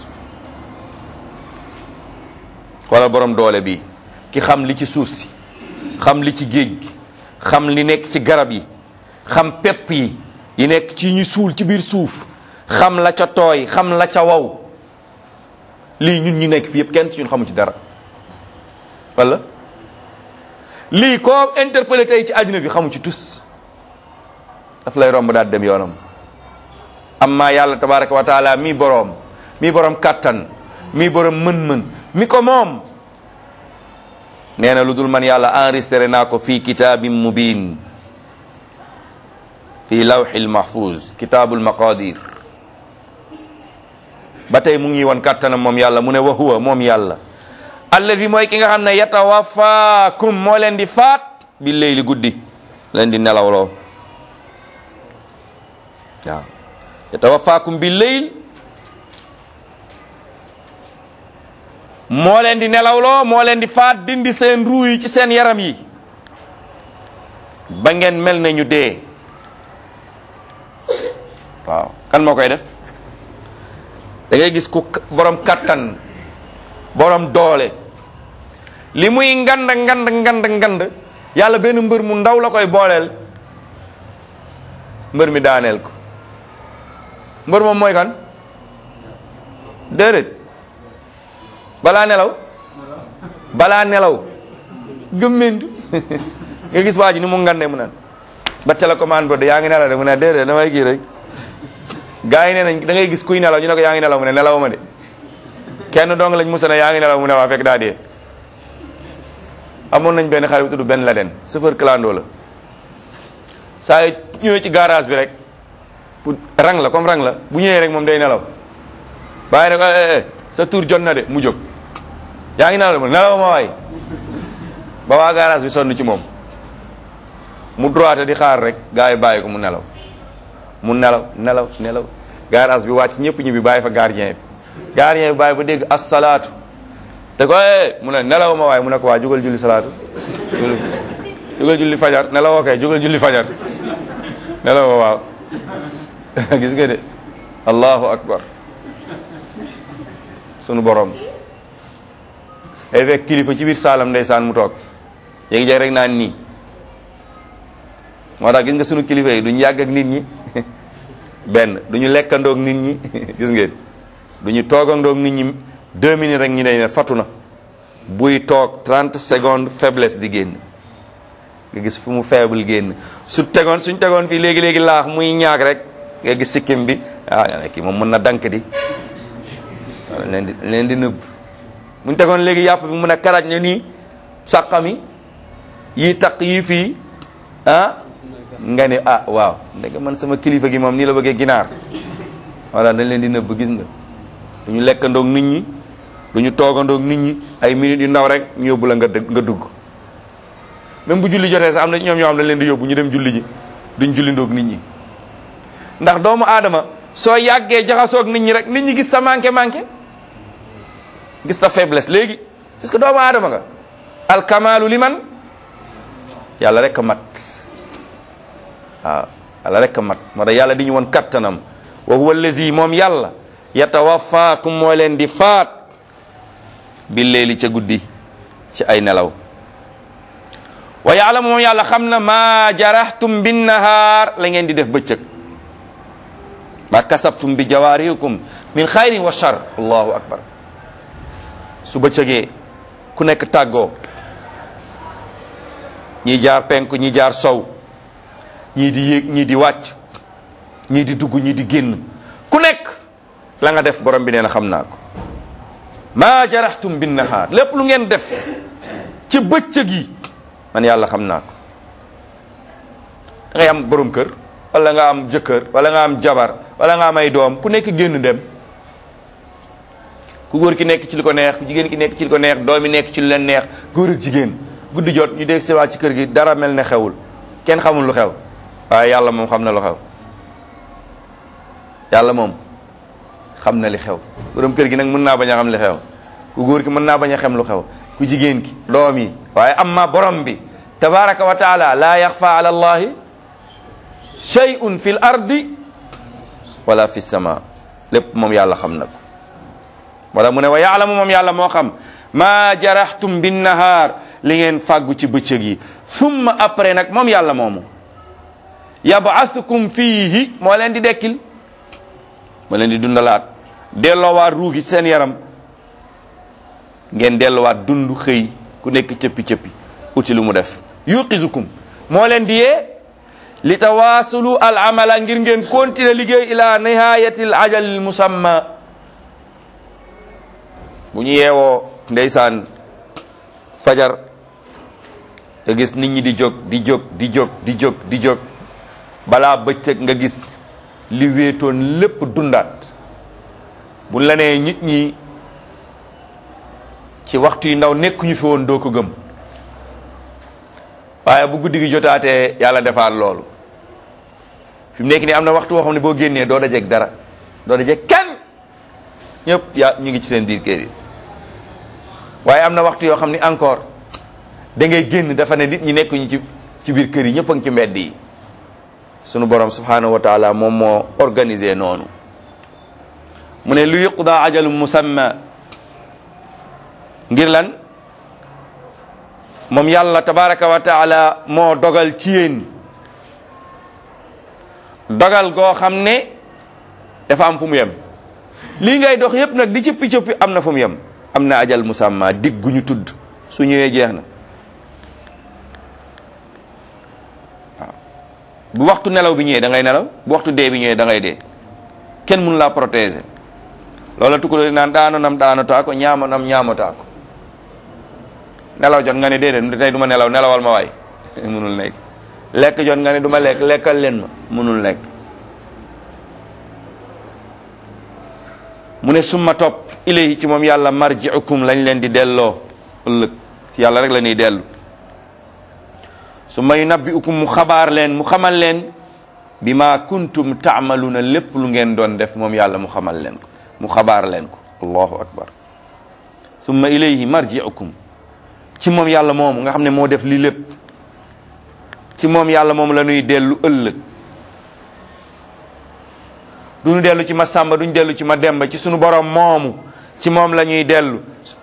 wala borom doole bi ki xam li ci suuf si, xam li ci géej gi, xam li nekk ci garab yi, xam pepp yi nekk ci ñu suul ci biir suuf, xam la ca tooy, xam la ca waw. lii ñun ñi nekk fi yëpp kenn ci ñun xamu ci dara, wala lii koo interpellé tey ci àddina bi xamu ci tus, daf lay romb daal dem yoonam. amma yàlla tabaraka wa taala mi boroom kàttan, mi boroom mën-mën, mi ko moom, nee na lu dul man yàlla enregistré naa ko fii kitaabin mubin, fii lawhil mahfuz, kitaabul maqadir. ba tey mu ngi woon kàttanam moom yàlla, mu ne wa huwa moom yàlla alladi mooy ki nga xam ne yatawafaakum moo leen di faat bi leyli guddi leen di nelawloo waaw yatawafaakum bi leyl moo leen di nelawloo moo leen di faat dindi seen ruu yi ci seen yaram yi ba ngeen mel ne ñu dee waaw kan moo koy def da ngay gis ku borom kattan borom doole li muy ngand yàlla benn mbër mu ndaw la koy booleel mbër mi daaneel ko mbër moom mooy kan déedéet balaa nelaw gëmmentu nga gis waa ji ni mu ngande mu naan ba télécommande ba de yaa ngi nelaw de mu ne déedéet damay kii rek gaa yi nee nañ da ngay gis kuy nelaw ñu ne ko yaa ngi nelaw mu ne nelaw ma de kenn dong lañ musa ne yaa ngi nelaw mu ne waa fekk daa dee amoon nañ benn xale bu tudd Ben Laden chauffeur clando la saa yu ñëwee ci garage bi rek pour rang la comme rang la bu ñëwee rek moom day nelaw bàyyi ne ko sa tour jot na de mu jóg yaa ngi nelaw mu nelaw ma waay ba waa garage bi sonn ci moom mu droite di xaar rek gars yi bàyyi ko mu nelaw garage bi wàcc ñëpp ñu bi bàyyi fa gardien bi bàyyi ba dégg as-salaatu te ko mu ne nelaw ma waay mu ne ko waa jógal julli salaatu jógal julli fajar nelawoo kay jógal julli fajar nelaw waaw gis nga de allahu akbar sunu borom ay fekk kilifa ci biir saalam ndeysaan mu toog yéegi jeg rek naan nii moo tax gis nga sunu kilifa yi duñu yàgg ak nit ñi benn duñu lekkandoog nit ñi gis ngeen duñu toogandoog nit ñi 2 minutes rek ñu ne fatu na buy toog 30 secondes faiblesse di génn nga gis fu mu faible génn suñ tegoon fii léegi laax muy ñaag rek nga gis sikkim bi kii moom mën na dank di leen di nëbb muñ tegoon léegi yàpp bi mun a karaj ne nii sàqami yi taq yi fii nga ne waaw ndeke man sama kilifa gi moom nii la bëggee ginaar walla dañ leen di nëbb gis nga duñu lekkandoog nit ñi duñu toogandoog nit ñi ay minutes yu ndaw rek ñu yóbbu la nga dugg même bu julli jotee sax am na ñoom ñoo xam dañ leen di yóbbu ñu dem julli ji duñ jullindoog nit ñi ndax doomu aadama soo yàggee jaxasoog nit ñi rek nit ñi gis sa manqué gis sa faiblesse léegi parce que doomu aadama nga alkamaalu liman yàlla rek a mat waaw yàlla rek a mat moo tax yàlla di ñu woon kattanam wa huwa allazi moom yàlla yatawafaakum moo leen di faat bi leeli ca guddi ci ay nelaw wa ya'lamu moom yàlla xam na maa jarahtum bin nahaar la ngeen di def bëccëg ma kasabtum bi jawaarihikum min xayrin wa shar allahu akbar su bëccëgee ku nekk tàggoo ñii jaar penku ñii jaar sow ñii di yéeg ñii di wàcc ñii di dugg ñii di génn ku nekk la nga def borom bi nee na xam naa ko maa jarahtum bin nahaar lépp lu ngeen def ci bëccëg yi man yàlla xam naa ko da ngay am borom kër wala nga am jëkkër wala nga am jabar wala nga am ay doom ku nekk génn dem ku góor ki nekk ci li ko neex ku jigéen ki nekk ci li ko neex doom yi nekk ci lu leen neex góor ak jigéen guddi jot ñu dégg siwaat ci kër gi dara mel ne xewul kenn xamul lu xew waaye yàlla moom xam na lu xew yàlla moom xam na li xew borom kër gi nag mën naa bañ a xam li xew ku góor ki mën naa bañ a xam lu xew ku jigéen ki doom yi waaye amma borom bi tabaraka wa taala la yaxfa ala allahi shay'un fi l ardi wala fi sama lépp moom yàlla xam na ko wala mu ne wa yaalamu moom yàlla moo xam maa jarahtum bin nahaar li ngeen fàggu ci bëccëg yi summa après nag moom yàlla moomu yab'athukum fiihi moo leen di dekkil moo leen di dundalaat delloowaat ruugi seen yaram ngeen delluwaat dund xëy ku nekk cëppi-cëppi uti lu mu def yuqizukum moo leen di yee li tawaasulu al amala ngir ngeen continuer liggéey ila nihayati al ajal al musamma bu ñu yeewoo ndeysaan fajar nga gis nit ñi di jóg balaa bëccëg nga gis li wéetoon lépp dundaat bu la nee nit ñi ci waxtu yu ndaw nekkuñu fi woon doo ko gëm waaye bu guddi gi jotaatee yàlla defaat loolu fi mu nekk nii am na waxtu woo xam ne boo génnee doo dajeeg dara doo dajeeg kenn ñëpp ñu ngi ci seen biir kër yi waaye am na waxtu yoo xam ne encore da ngay génn dafa ne nit ñi nekkuñu ci biir kër yi ñëpp a ngi ci mbedd yi sunu borom subhanahu wa taala moom moo organisé noonu mu ne lu yuqda ajalum musamma ngir lan moom yàlla tabaraka wa taala moo dogal ci yéen dogal goo xam ne dafa am fu mu yem lii ngay dox yépp nag di cëppi cëppi am na fu mu yem am na ajal musamma dig gu ñu tudd su ñëwee jeex na waaw bu waxtu nelaw bi ñëwee da ngay nelaw bu waxtu dee bi ñëwee da ngay dee kenn mënu laa protéger loola tukkuloo naan daanonam daanotaa ko ñaamonam ñaamotaa ko nelaw jot nga ne déedéet tey du ma nelaw nelawal ma waay mënul nekk lekk jot nga ne du ma lekk lekkal leen ma mënul nekk mu ne summa topp ilayhi ci moom yàlla marji'ukum lañ leen di delloo ëllëg ci yàlla rek la ñuy dellu summa yunabbi'ukum mu xabaar leen mu xamal leen bima kuntum ta'maluna lépp lu ngeen doon def moom yàlla mu xamal leen ko mu xabaar leen ko allahu akbar summa ilayhi marji'ukum ci moom yàlla moomu nga xam ne moo def lii lépp ci moom yàlla moomu la ñuy dellu ëllëg duñu dellu ci ma sàmba duñu dellu ci ma demba ci sunu borom moomu ci moom la ñuy dellu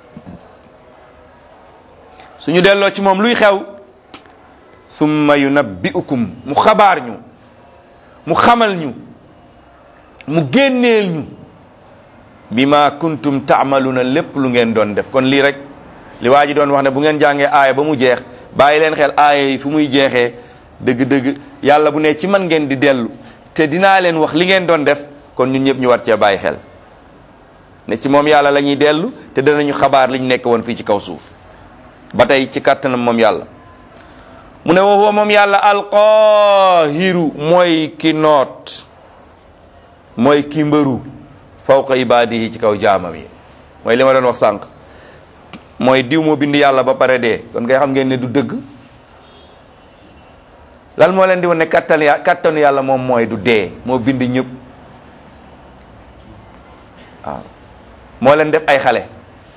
suñu delloo ci moom luy xew summa yunabbi'ukum mu xabaar ñu mu xamal ñu mu génneel ñu bima kuntum ta'maluna lépp lu ngeen doon def kon lii rek li waa ji doon wax ne bu ngeen jàngee aaya ba mu jeex bàyyi leen xel aaya yi fu muy jeexee dëgg-dëgg yàlla bu ne ci man ngeen di dellu te dinaa leen wax li ngeen doon def kon ñun ñëpp ñu war cee bàyyi xel ne ci moom yàlla la ñuy dellu te danañu xabaar li ñu nekk woon fii ci kaw suuf ba tey ci kàttanam moom yàlla mu ne wa huwa moom yàlla alqaahiru mooy ki noot mooy ki mbëru fawqa ibaadihi ci kaw jaamam yi mooy li ma doon wax sànq mooy diw moo bind yàlla ba pare dee kon ngay xam ngeen ne du dëgg lan moo leen di wane ne kattanu yàlla moom mooy du dee moo bind ñëpp waaw moo leen def ay xale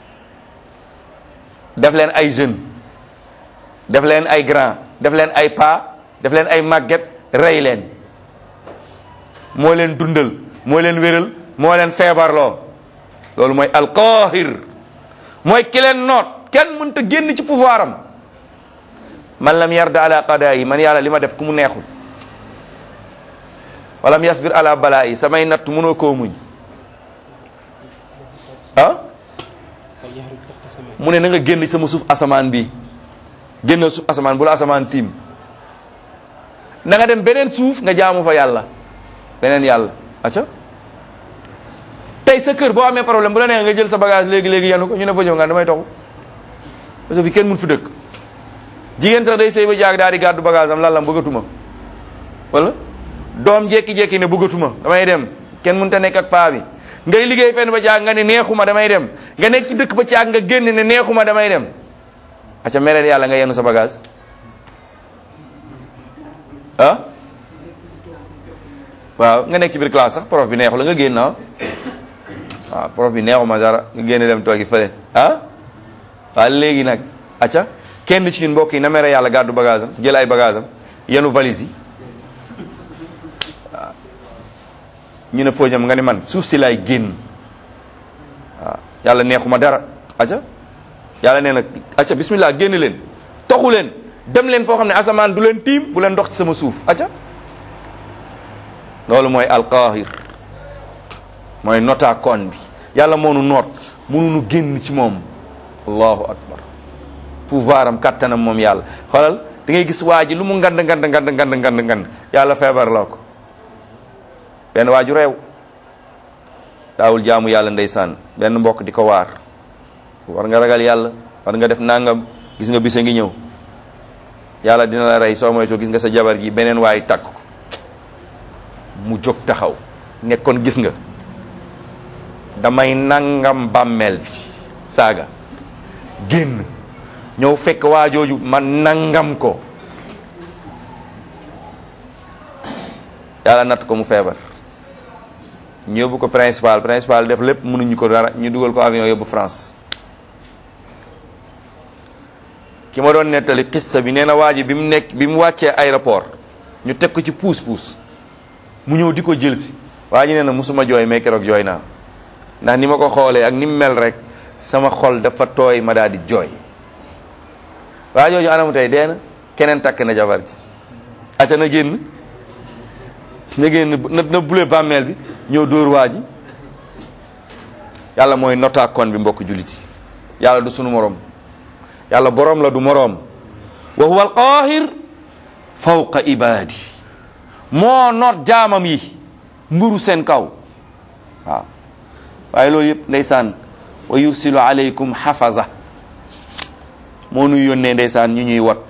def leen ay jeune def leen ay grand def leen ay pa def leen ay màgget rey leen moo leen dundal moo leen wéral moo leen feebarloo loolu mooy alqaahir mooy ki leen noot kenn mënta génn ci pouvoir am man lam yarda ala qadaayi man yàlla li ma def ku mu neexul walam yasbir ala balaayi samay natt mënoo koo muñ ah mu ne na nga génn sama suuf asamaan bi génn suuf asamaan bu la asamaan tiim na nga dem beneen suuf nga jaamu fa yàlla beneen yàlla acca tey sa kër boo amee problème bu la neex nga jël sa bagage léegi-léegi yanu ko ñu ne fa ñëw nga damay toxu parce que fi kenn mun fi dëkk jigéen sax day sëy ba jaag daal di gàddu bagage am lan la bëggatuma wala doom jékki-jékki ne bëggatuma damay dem kenn mënut a nekk ak paa bi ngay liggéey fenn ba jaag nga ne neexuma damay dem nga nekk ci dëkk ba caag nga génn ne neexuma damay dem acca mereel yàlla nga yenu sa bagage ah waaw nga nekk ci biir classe sax prof bi neexu la nga génn ah waaw prof bi neexuma dara nga génn dem toogi fële ah waaw léegi nag acca kenn ci ñun mbokk yi na mere yàlla gàddu bagage am jël ay bagage am yenu valise yi waaw ñu ne foo jëm nga ne man suuf si laay génn waaw yàlla neexuma dara acca yàlla nee na acca bismillah génn leen toxu leen dem leen foo xam ne asamaan du leen tiim bu leen dox ci sama suuf acca loolu mooy alqaahir mooy notaakoon bi yàlla moo nu noot mënuñu génn ci moom allahu akbar pouvoir am kattanam moom yàlla xoolal da ngay gis waa ji lu mu ngand ngand yàlla feebar loo ko benn waaju réew daawul jaamu yàlla ndeysaan benn mbokk di ko waar war nga ragal yàlla war nga def nangam gis nga bisa ngi ñëw yàlla dina la rey soo moytoo gis nga sa jabar gi beneen waay takk ko mu jóg taxaw nekkoon gis nga damay nangam bàmmeel bi saaga génn ñëw fekk waa jooju man nangam ko, yàlla natt ko mu feebar, ñu yóbbu ko principal def lépp mënuñu ko dara, ñu dugal ko avion yóbbu France. ki ma doon nettali xissa bi nee na waa ji bi mu wàccee aéroport ñu teg ko ci puus mu ñëw di ko jël si, waa ji nee na musuma jooy mais keroog jooy naa, ndax ni ma ko xoolee ak ni mu mel rek sama xol dafa tooy ma daal di jooy. waa jooju anamu tey dee na, keneen takk na jabar ji, aca na génn na bule bàmmeel bi ñëw dóor waa ji. yàlla mooy notaakoon bi mbokk jullit yi, yàlla du sunu morom, yàlla borom la du moroom. wa huwa alqahir fawqa ibadi, moo noot jaamam yi mburu seen kaw. waaw waaye loolu yëpp ndeysaan wa yursilu alaykum hafaza, moo nuy yónnee ndeysaan ñu ñuy wat.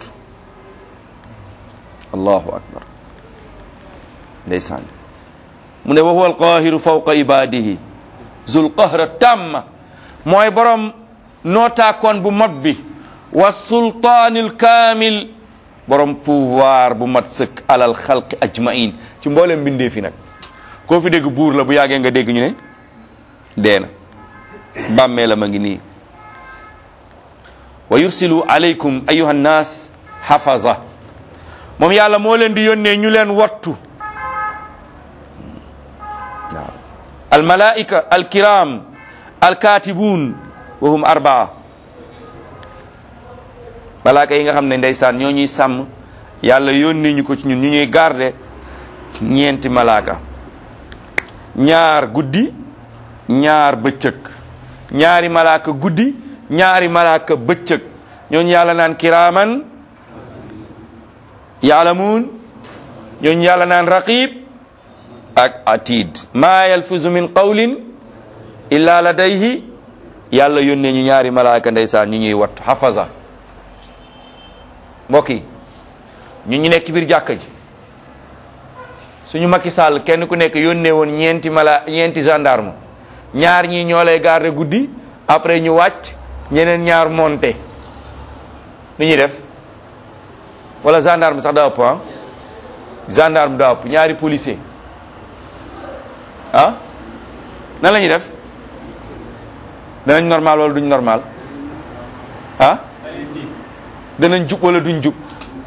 allahu akbar ndeysaan mu ne wa huwa alqahiru fawqa ibadihi zul qahra tamma, mooy borom nootaakoon bu mat bi, wa sultaanil kaamil, borom pouvoir bu mat sëkk, alal xalqi ajmain, ci mboolem bindee fi nag. koo fi dégg buur la bu yàggee nga dégg ñu ne dee na, bàmmee la ma ngi nii. wa yursilu alaykum ayuha nnaas hafaza, moom yàlla moo leen di yónnee ñu leen wattu. waaw al malaika al kiram al katibun wa hum arbaa, malaaka yi nga xam ne ndeysaan ñoo ñuy sàmm, yàlla yónnee ñu ko ci ñun, ñu ñuy garde, ñeenti malaaka, ñaar guddi ñaar bëccëg, ñaari malaaka guddi ñaari malaaka bëccëg, ñooñu yàlla naan kiraaman yaalamuun, ñooñu yàlla naan raqib ak atid. maa yalfizu min qawlin illa ladayhi, yàlla yónnee ñu ñaari malaaka ndeysaan ñu ñuy wattu, hafaza. mbokk yi ñun ñu nekk biir jàkka ji, suñu Macky Sall kenn ku nekk yónnee woon ñeenti gendarme, ñaar ñii ñoo lay garder guddi, après ñu wàcc, ñeneen ñaar monté, ni ñuy def? wala gendarme sax daa ëpp, gendarme daa ëpp, ñaari policier nan la ñuy def? danañ normal wala duñ normal? danañ jub wala duñ jub?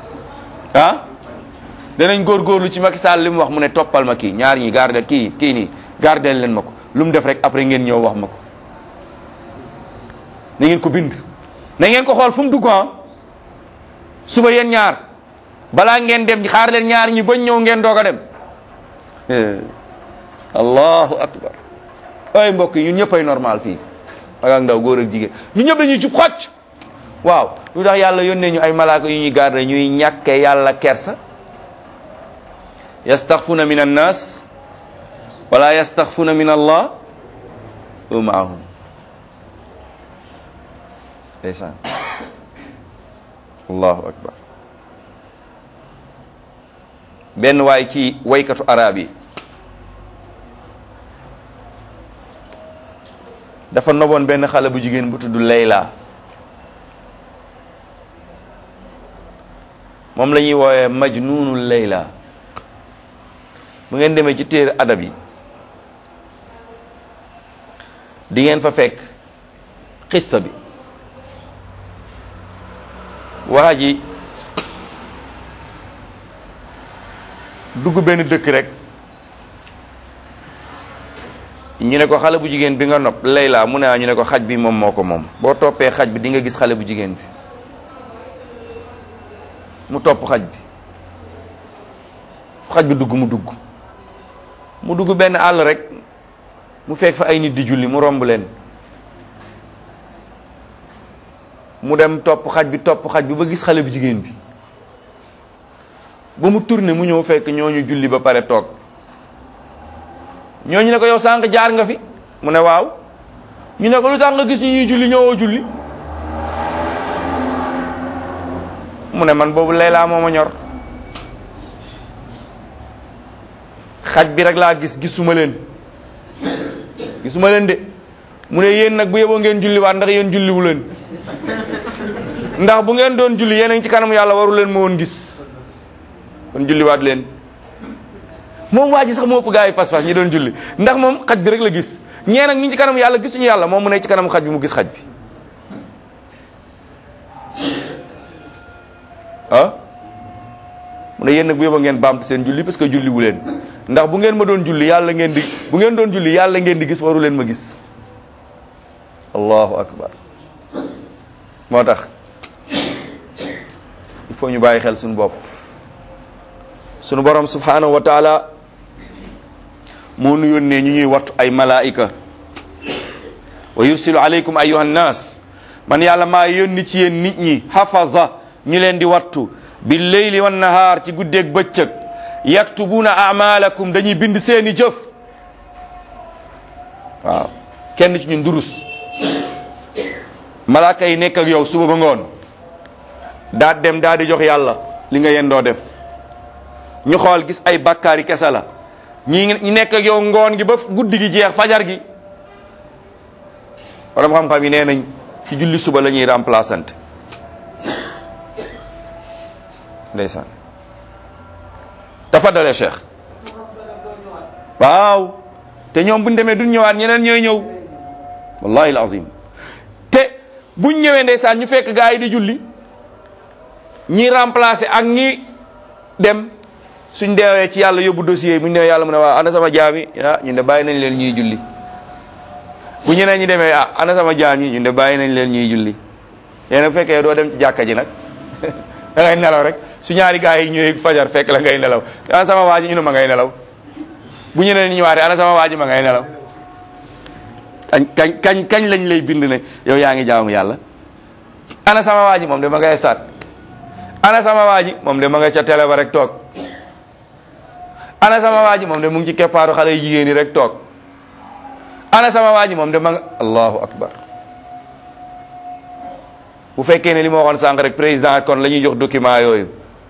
danañ góorgóorlu ci Macky Sall li mu wax mu ne toppal ma kii, ñaar ñi garde kii nii gardeel leen ma ko, lu mu def rek après ngeen ñëw wax ma ko. na ngeen ko bind, na ngeen ko xool fu mu dugg. suba yéen ñaar balaa ngeen dem xaar leen ñaar ñi bañ ñëw ngeen doog a dem. allahu akbar. ay mbokk yi ñun ñëppay normal fii, ak ndaw góor ak jigéen ñun ñëpp dañuy jub xocc. waaw lu tax yàlla yónnee ñu ay malaaka yu ñuy garder ñuy ñàkkee yàlla kersa? yastaxfuna min annas wala yastaxfuna min allah wa maahum. ndeysaan allahu akbar. benn waay ci waykatu arab yi dafa noboon benn xale bu jigéen bu tudd Layla, moom la ñuy woowee majnunul Layla. bu ngeen demee ci téere adab yi di ngeen fa fekk xista bi. waa ji dugg benn dëkk rek, ñu ne ko xale bu jigéen bi nga nopp Layla, mu ne ñu ne ko xaj bi moom moo ko moom, boo toppee xaj bi di nga gis xale bu jigéen bi. mu topp xaj bi, xaj bi dugg mu dugg benn àll rek, mu fekk fa ay nit di julli, mu romb leen, mu dem topp xaj bi ba gis xale bu jigéen bi, ba mu tourné mu ñëw fekk ñooñu julli ba pare toog. ñooñu ne ko yow sànq jaar nga fi? mu ne waaw. ñu ne ko lu tax nga gis ñu ñuy julli ñëwoo julli? mu ne man boobu Layla moo ma ñor, xaj bi rek laa gisuma leen de. mu ne yéen nag bu yeboo ngeen julli waat ndax yéen julliwu leen. ndax bu ngeen doon julli yéen a ngi ci kanam yàlla waru leen ma woon gis kon julliwaat leen. moom waa ji sax moo ëpp gaa yi pas-pas ñi doon julli ndax moom xaj bi rek la gis ñee nag ñi ci kanam yàlla gisuñu yàlla moom mu nekk ci kanam xaj bi mu gis xaj bi ah mu ne yéen nag bu yóbba ngeen baamtu seen julli parce que julli wu leen ndax bu ngeen ma doon julli yàlla ngeen di bu ngeen doon julli yàlla ngeen di gis waru leen ma gis allahu akbar moo tax il faut ñu bàyyi xel suñu bopp suñu borom subhanahu wa taala moo nu yónnee ñu ñuy wattu ay malaika wa yursilu alaykum ayyuhan nas man yàlla maa yónni ci yéen nit ñi hafaza ñu leen di wattu bil layli wan nahaar ci guddeeg bëccëg yaktubuna a'malakum dañuy bind seeni jëf waaw kenn ci ñun durus malaaka yi nekk ak yow suba ba ngoon daa dem daa di jox yàlla li nga yendoo def ñu xool gis ay bàkkaari kese la ñi nekk ak yow ngoon gi ba guddi gi jeex fajar gi borom xam-xam yi nee nañ ci julli suba la ñuy remplaçante ndeysaan tafadale cheikh waaw te ñoom buñ demee duñ ñëwaat ñeneen ñooy ñëw wallahi alazim te buñ ñëwee ndeysaan ñu fekk gaa yi di julli ñi remplacer ak ñi dem suñ deewee ci yàlla yóbbu dossier buñ demee yàlla mu ne waaw ana sama jaami ñun de bàyyi nañ leen ñuy julli bu ñeneen ñi demee ana sama jaam ñi ñun de bàyyi nañ leen ñuy julli yéen nag fekkee doo dem ci jàkka ji nag da ngay nelaw rek su ñaari gaa yi ñëwee fajar fekk la ngay nelaw ana sama waa ji ñu ne ma ngay nelaw bu ñeneen ñi ñëwaatee ana sama waa ji ma ngay nelaw kañ lañ lay bind ne yow yaa ngi jaamu yàlla ana sama waa ji moom de ma ngay saat ana sama waa ji moom de ma nga ca télé ba rek toog ana sama waa ji moom de mu ngi ci keppaaru xale yu jigéen yi rek toog ana sama waa ji moom de ma nga allahu akbar bu fekkee ne li ma waxoon sànq rek président kon la ñuy jox document yooyu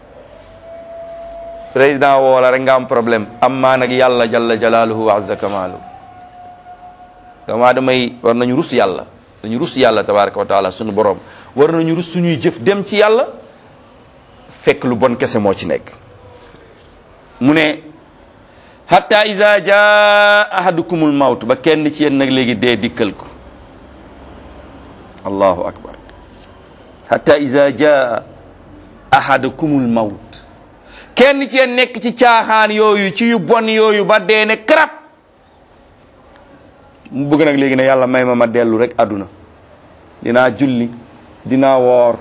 président woo la rek nga am problème am maa nag yàlla jalla jalaaluhu wa azza kamaalu dama damay war nañu rus yàlla dañu rus yàlla tabaraka wa taala suñu borom war nañu rus suñuy jëf dem ci yàlla fekk lu bon kese moo ci nekk mu ne hatta iza jaa ahadukumul mawt ba kenn ci yéen nag léegi dee dikkal ko allahu akbar hatta iza jaa ahadukumul mawt kenn ci yéen nekk ci caaxaan yooyu ci yu bon yooyu ba dee ne karab mu bëgg nag léegi ne yàlla may ma dellu rek àdduna dinaa julli dinaa woor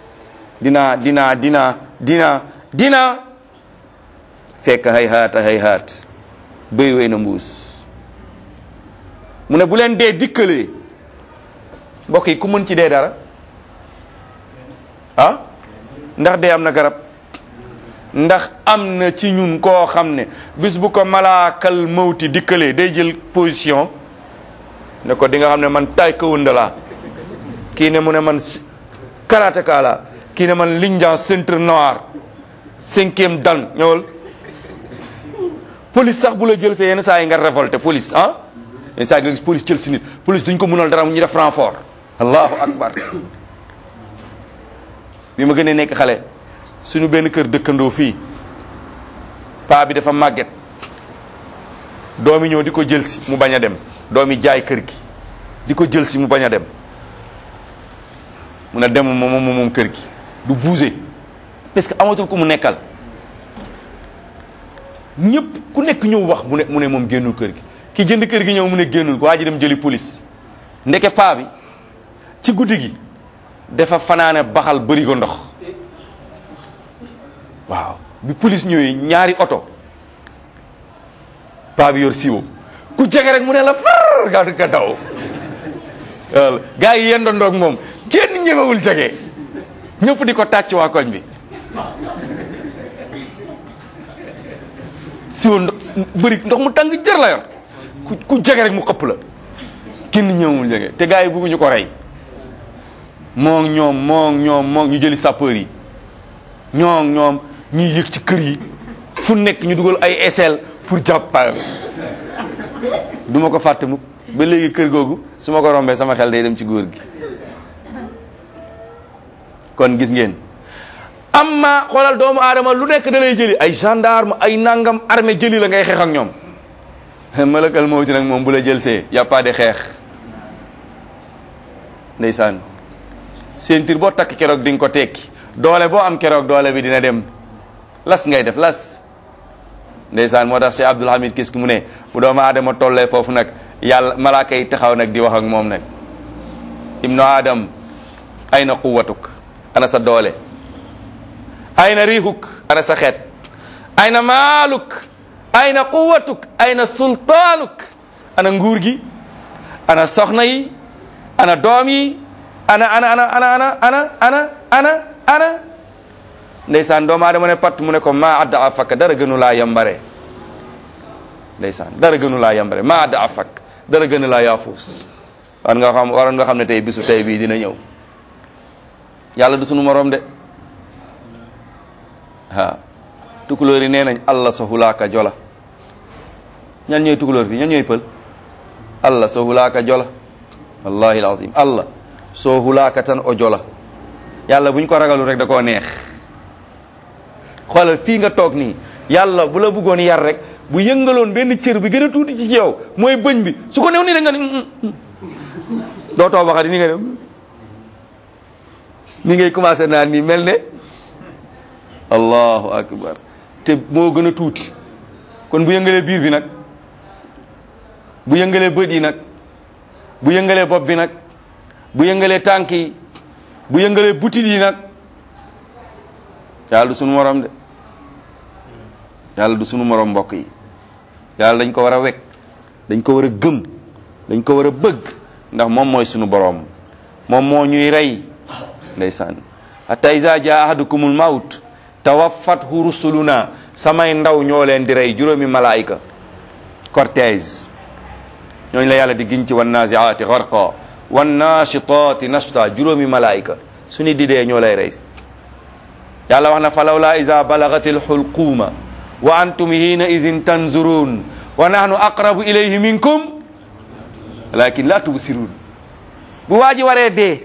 dinaa fekk hayhaat béy wey na mbuus mu ne bu leen dee dikkalee mbokk yi ku mën ci dee dara ndax dee am na garab ndax am na ci ñun koo xam ne bis bu ko malaakal mawti dikkalee day jël position ne ko di nga xam ne man taekwondo laa kii ne mu ne man karateka laa kii ne man linjan centre noir 5e dan ñëwal police sax bu la jël see yenn saa yi nga révolté police yenn saa yi nga gis police jël si nit police duñ ko mënal dara ñu def renfort allahu akbar bi ma gën a nekk xale suñu benn kër dëkkandoo fii paa bi dafa màgget doomi ñëw di ko jël si mu bañ a dem doomi jaay kër gi di ko jël si mu bañ a dem mu ne dem moom kër gi du bouger parce que amatul ku mu nekkal ñëpp ku nekk ñëw wax mu ne moom génnul kër gi ki jënd kër gi ñëw mu ne génnul waa ji dem jëli police ndeke paa bi ci guddi gi dafa fanaane baxal bëri ko ndox waaw bi police ñëwee ñaari oto paa bi yor siwo ku jege rek mu ne la far ga daw gaa yi yendondoog moom kenn ñemewul jege ñëpp di ko tàcc waa koñ bi siwo bëri ndox mu tàng jër la yor ku jege rek mu xëpp la kenn ñemewul jege te gaa yi bëgguñu ko rey moom ñoom ñu jëli sapeur yi ñoom ñuy yëg ci kër yi fu nekk ñu dugal ay échelle pour jàppal du ma ko fàtte mukk ba léegi kër googu su ma ko rombee sama xel day dem ci góor gi kon gis ngeen amma xoolal doomu aadama lu nekk da lay jëli ay gendarme ay nangam armée jëli la ngay xeex ak ñoom malakal mawti nag moom bu la jël see y a pas de xeex ndeysaan ceinture boo takk keroog di nga ko tekki doole boo am keroog doole bi dina dem las ngay def las ndeysaan moo tax Cheikh Abdul Hamid kis ki mu ne bu doomu aadama tollee foofu nag yàlla malaaka yi taxaw nag di wax ak moom nag ibnu adam ayna quwwatuk ana sa doole ayna riihuk ana sa xeet ayna maaluk ayna quwwatuk ayna sultaanuk ana nguur gi ana soxna yi ana doom yi ana ndeysaan doomu aadama ne pat mu ne ko maa adda afak dara gënu laa yambare ndeysaan dara gënu laa yambare maa adda afak dara gënu laa yaafuus waroon nga xam ne tey bisu tey bii dina ñëw yàlla du sunu morom de tukulóor yi nee nañ allah so hulaaka jola ñan ñooy tukulóor fi ñan ñooy pël allah so hulaaka jola wallahi alazim allah so hulaaka tan o jola yàlla buñ ko ragalu rek da koo neex xoolal fii nga toog nii yàlla bu la bëggoon yar rek bu yëngaloon benn cër bi gën a tuuti ci yow mooy bëñ bi su ko new nii da nga ni doo too waxati ni nga dem ni ngay commencé naan nii mel ne allahu akbar te moo gën a tuuti kon bu yëngalee biir bi nag bu yëngalee bët yi nag bu yëngalee bopp bi nag bu yëngalee tànk yi bu yëngalee butit yi nag yàlla du sunu morom de yàlla du sunu morom mbokk yi yàlla dañ ko war a wekk dañ ko war a gëm dañ ko war a bëgg ndax moom mooy sunu borom moom moo ñuy rey ndeysaan hatta iza jaa ahadukumul mawt tawaffathu rusuluna samay ndaw ñoo leen di rey juróomi malaayika cortège ñooñu la yàlla di giñ ci wan naziaati gharqa wan nashitaati nashta juróomi malaayika suñu didee ñoo lay rey yàlla wax na falawla iza balagatil hulquma wa antum hina idin tanzurun wa nahnu aqrabu ilayhi minkum walakin la tubsirun bu waaji waree dee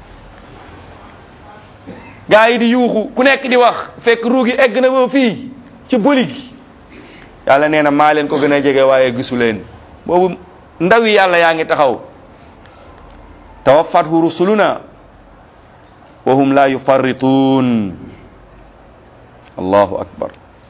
gaa yi di yuuxu ku nekk di wax fekk ruugi egg na ba fii ci bëli gi yàlla nee na maa leen ko gën a jege waaye gisu leen boobu ndaw yi yàlla yaa ngi taxaw tawaffathu rusuluna wa hum la yufarritun allahu akbar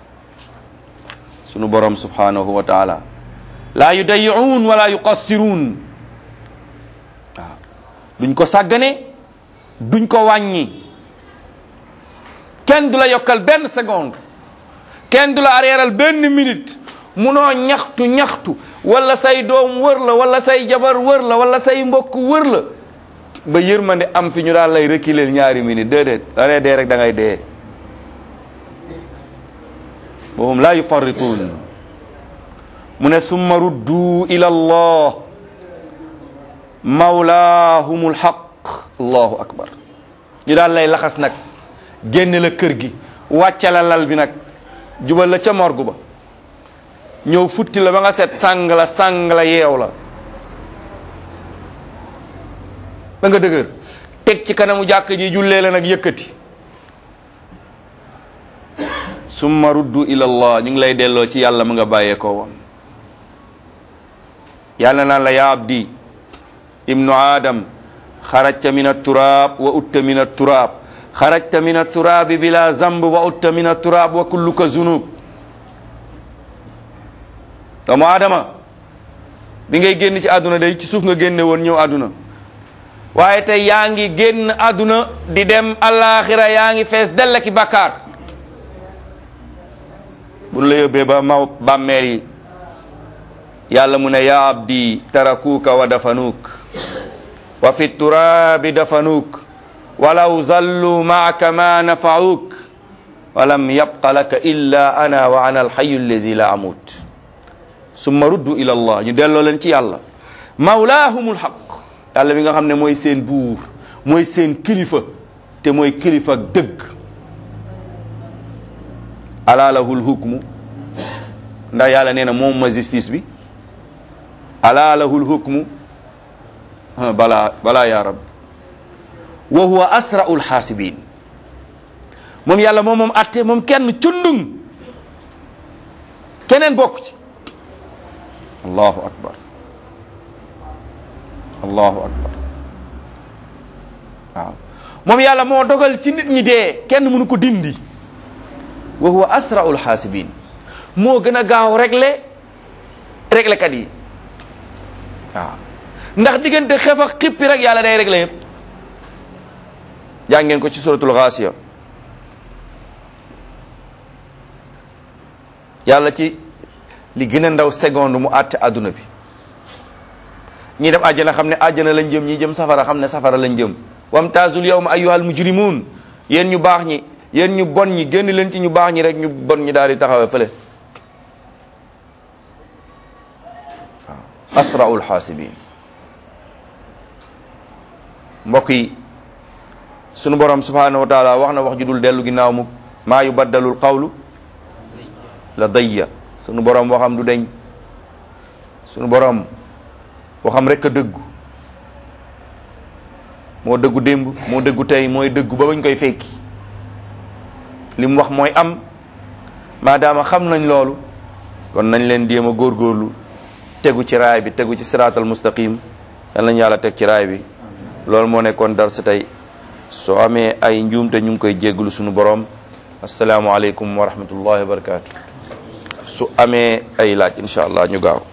sunu borom subhanahu wa taala la yudayi'un wala yuqassirun waaw duñ ko sàggane duñ ko wàññi kenn du la yokkal benn seconde kenn du la arrièral benn minute munoo ñaxtu wala say doom wër la wala say jabar wër la wala say mbokk wër la ba yërmande am fi ñu daal lay reculer ñaari minute déedéet da ngay dee rek da ngay dee wahum la yufarritun mu ne summa ruddu ila allah mawlaahumul haqq allahu akbar ñu daal lay laxas nag génne la kër gi wàcce la lal bi nag jubal la ca morgu ba ñëw futti la ba nga set sàng la yeew la ba nga dëgër teg ci kanamu jàkk ji jullee la nag yëkkati summa ruddu ila allah ñu ngi lay delloo ci yàlla mu nga bàyyee ko woon yàlla naan la ya abdi ibnu adam xarajta min at-turab wa utta min at-turab xarajta min at-turabi bila zamb wa utta min at-turab wa kulluka zunub doomu aadama bi ngay génn ci àdduna day ci suuf nga génne woon ñëw àdduna waaye tey yaa ngi génn àdduna di dem alaxira yaa ngi fees dell ki bakkaar bu la yóbbee ba ma bàmmeel yi yàlla mu ne ya abdi tarakuuka wa dafanuuk wa fi turabi dafanuuk walaw zallu maaka ma nafauk walam yabqa laka illa ana wa ana alxayu allazi la amut summa ruddu ila allah ñu delloo leen ci yàlla mawlaahumul haq yàlla bi nga xam ne mooy seen buur mooy seen kilifa te mooy kilifa dëgg ala lahul hukmu ndax yàlla nee na moom ma justice bi ala lahul hukmu bala ya rab wa huwa asra'ul xaasibin moom yàlla moom atte moom kenn cundung keneen bokk ci. allahu akbar allahu akbar. waaw moom yàlla moo dogal ci nit ñi dee kenn mënu ko dindi. wa huwa asraul xaasibin moo gën a gaaw régler kat yi. waaw ndax diggante xef ak xippi rek yàlla day régler yëpp. jàng ngeen ko ci suratul Ghaasiya. yàlla ci li gën a ndaw seconde mu àtte adduna bi. ñi dem àjjana xam ne àjjana lañ jëm ñi jëm safara xam ne safara lañ jëm. wamtaazul yawma ayyuhal mujrimuun yéen ñu baax ñi yéen ñu bon ñi génn leen ci ñu baax ñi rek ñu bon ñi daal di taxawee fële. waaw asraul xaasibin. mbokk yi sunu borom subhanahu wa taala wax na wax ju dul dellu ginnaaw mu maa yubaddalul qawlu ladayya. sunu borom waxam du deñ. sunu borom waxam rek a dëggu. moo dëggu démb moo dëggu tey mooy dëggu ba bañ koy fekki. li mu wax mooy am maadaama xam nañ loolu kon nañ leen jéem a góorgóorlu tegu ci raay bi tegu ci siraatal mustaqim yal nañ yàlla teg ci raay bi. loolu moo nekkoon dar sa tey soo amee ay njuumte ñu ngi koy jégglu sunu borom. asalaamualeykum wa rahmatullahi wa barakaatu. su amee ay laaj incha allah ñu gaaw.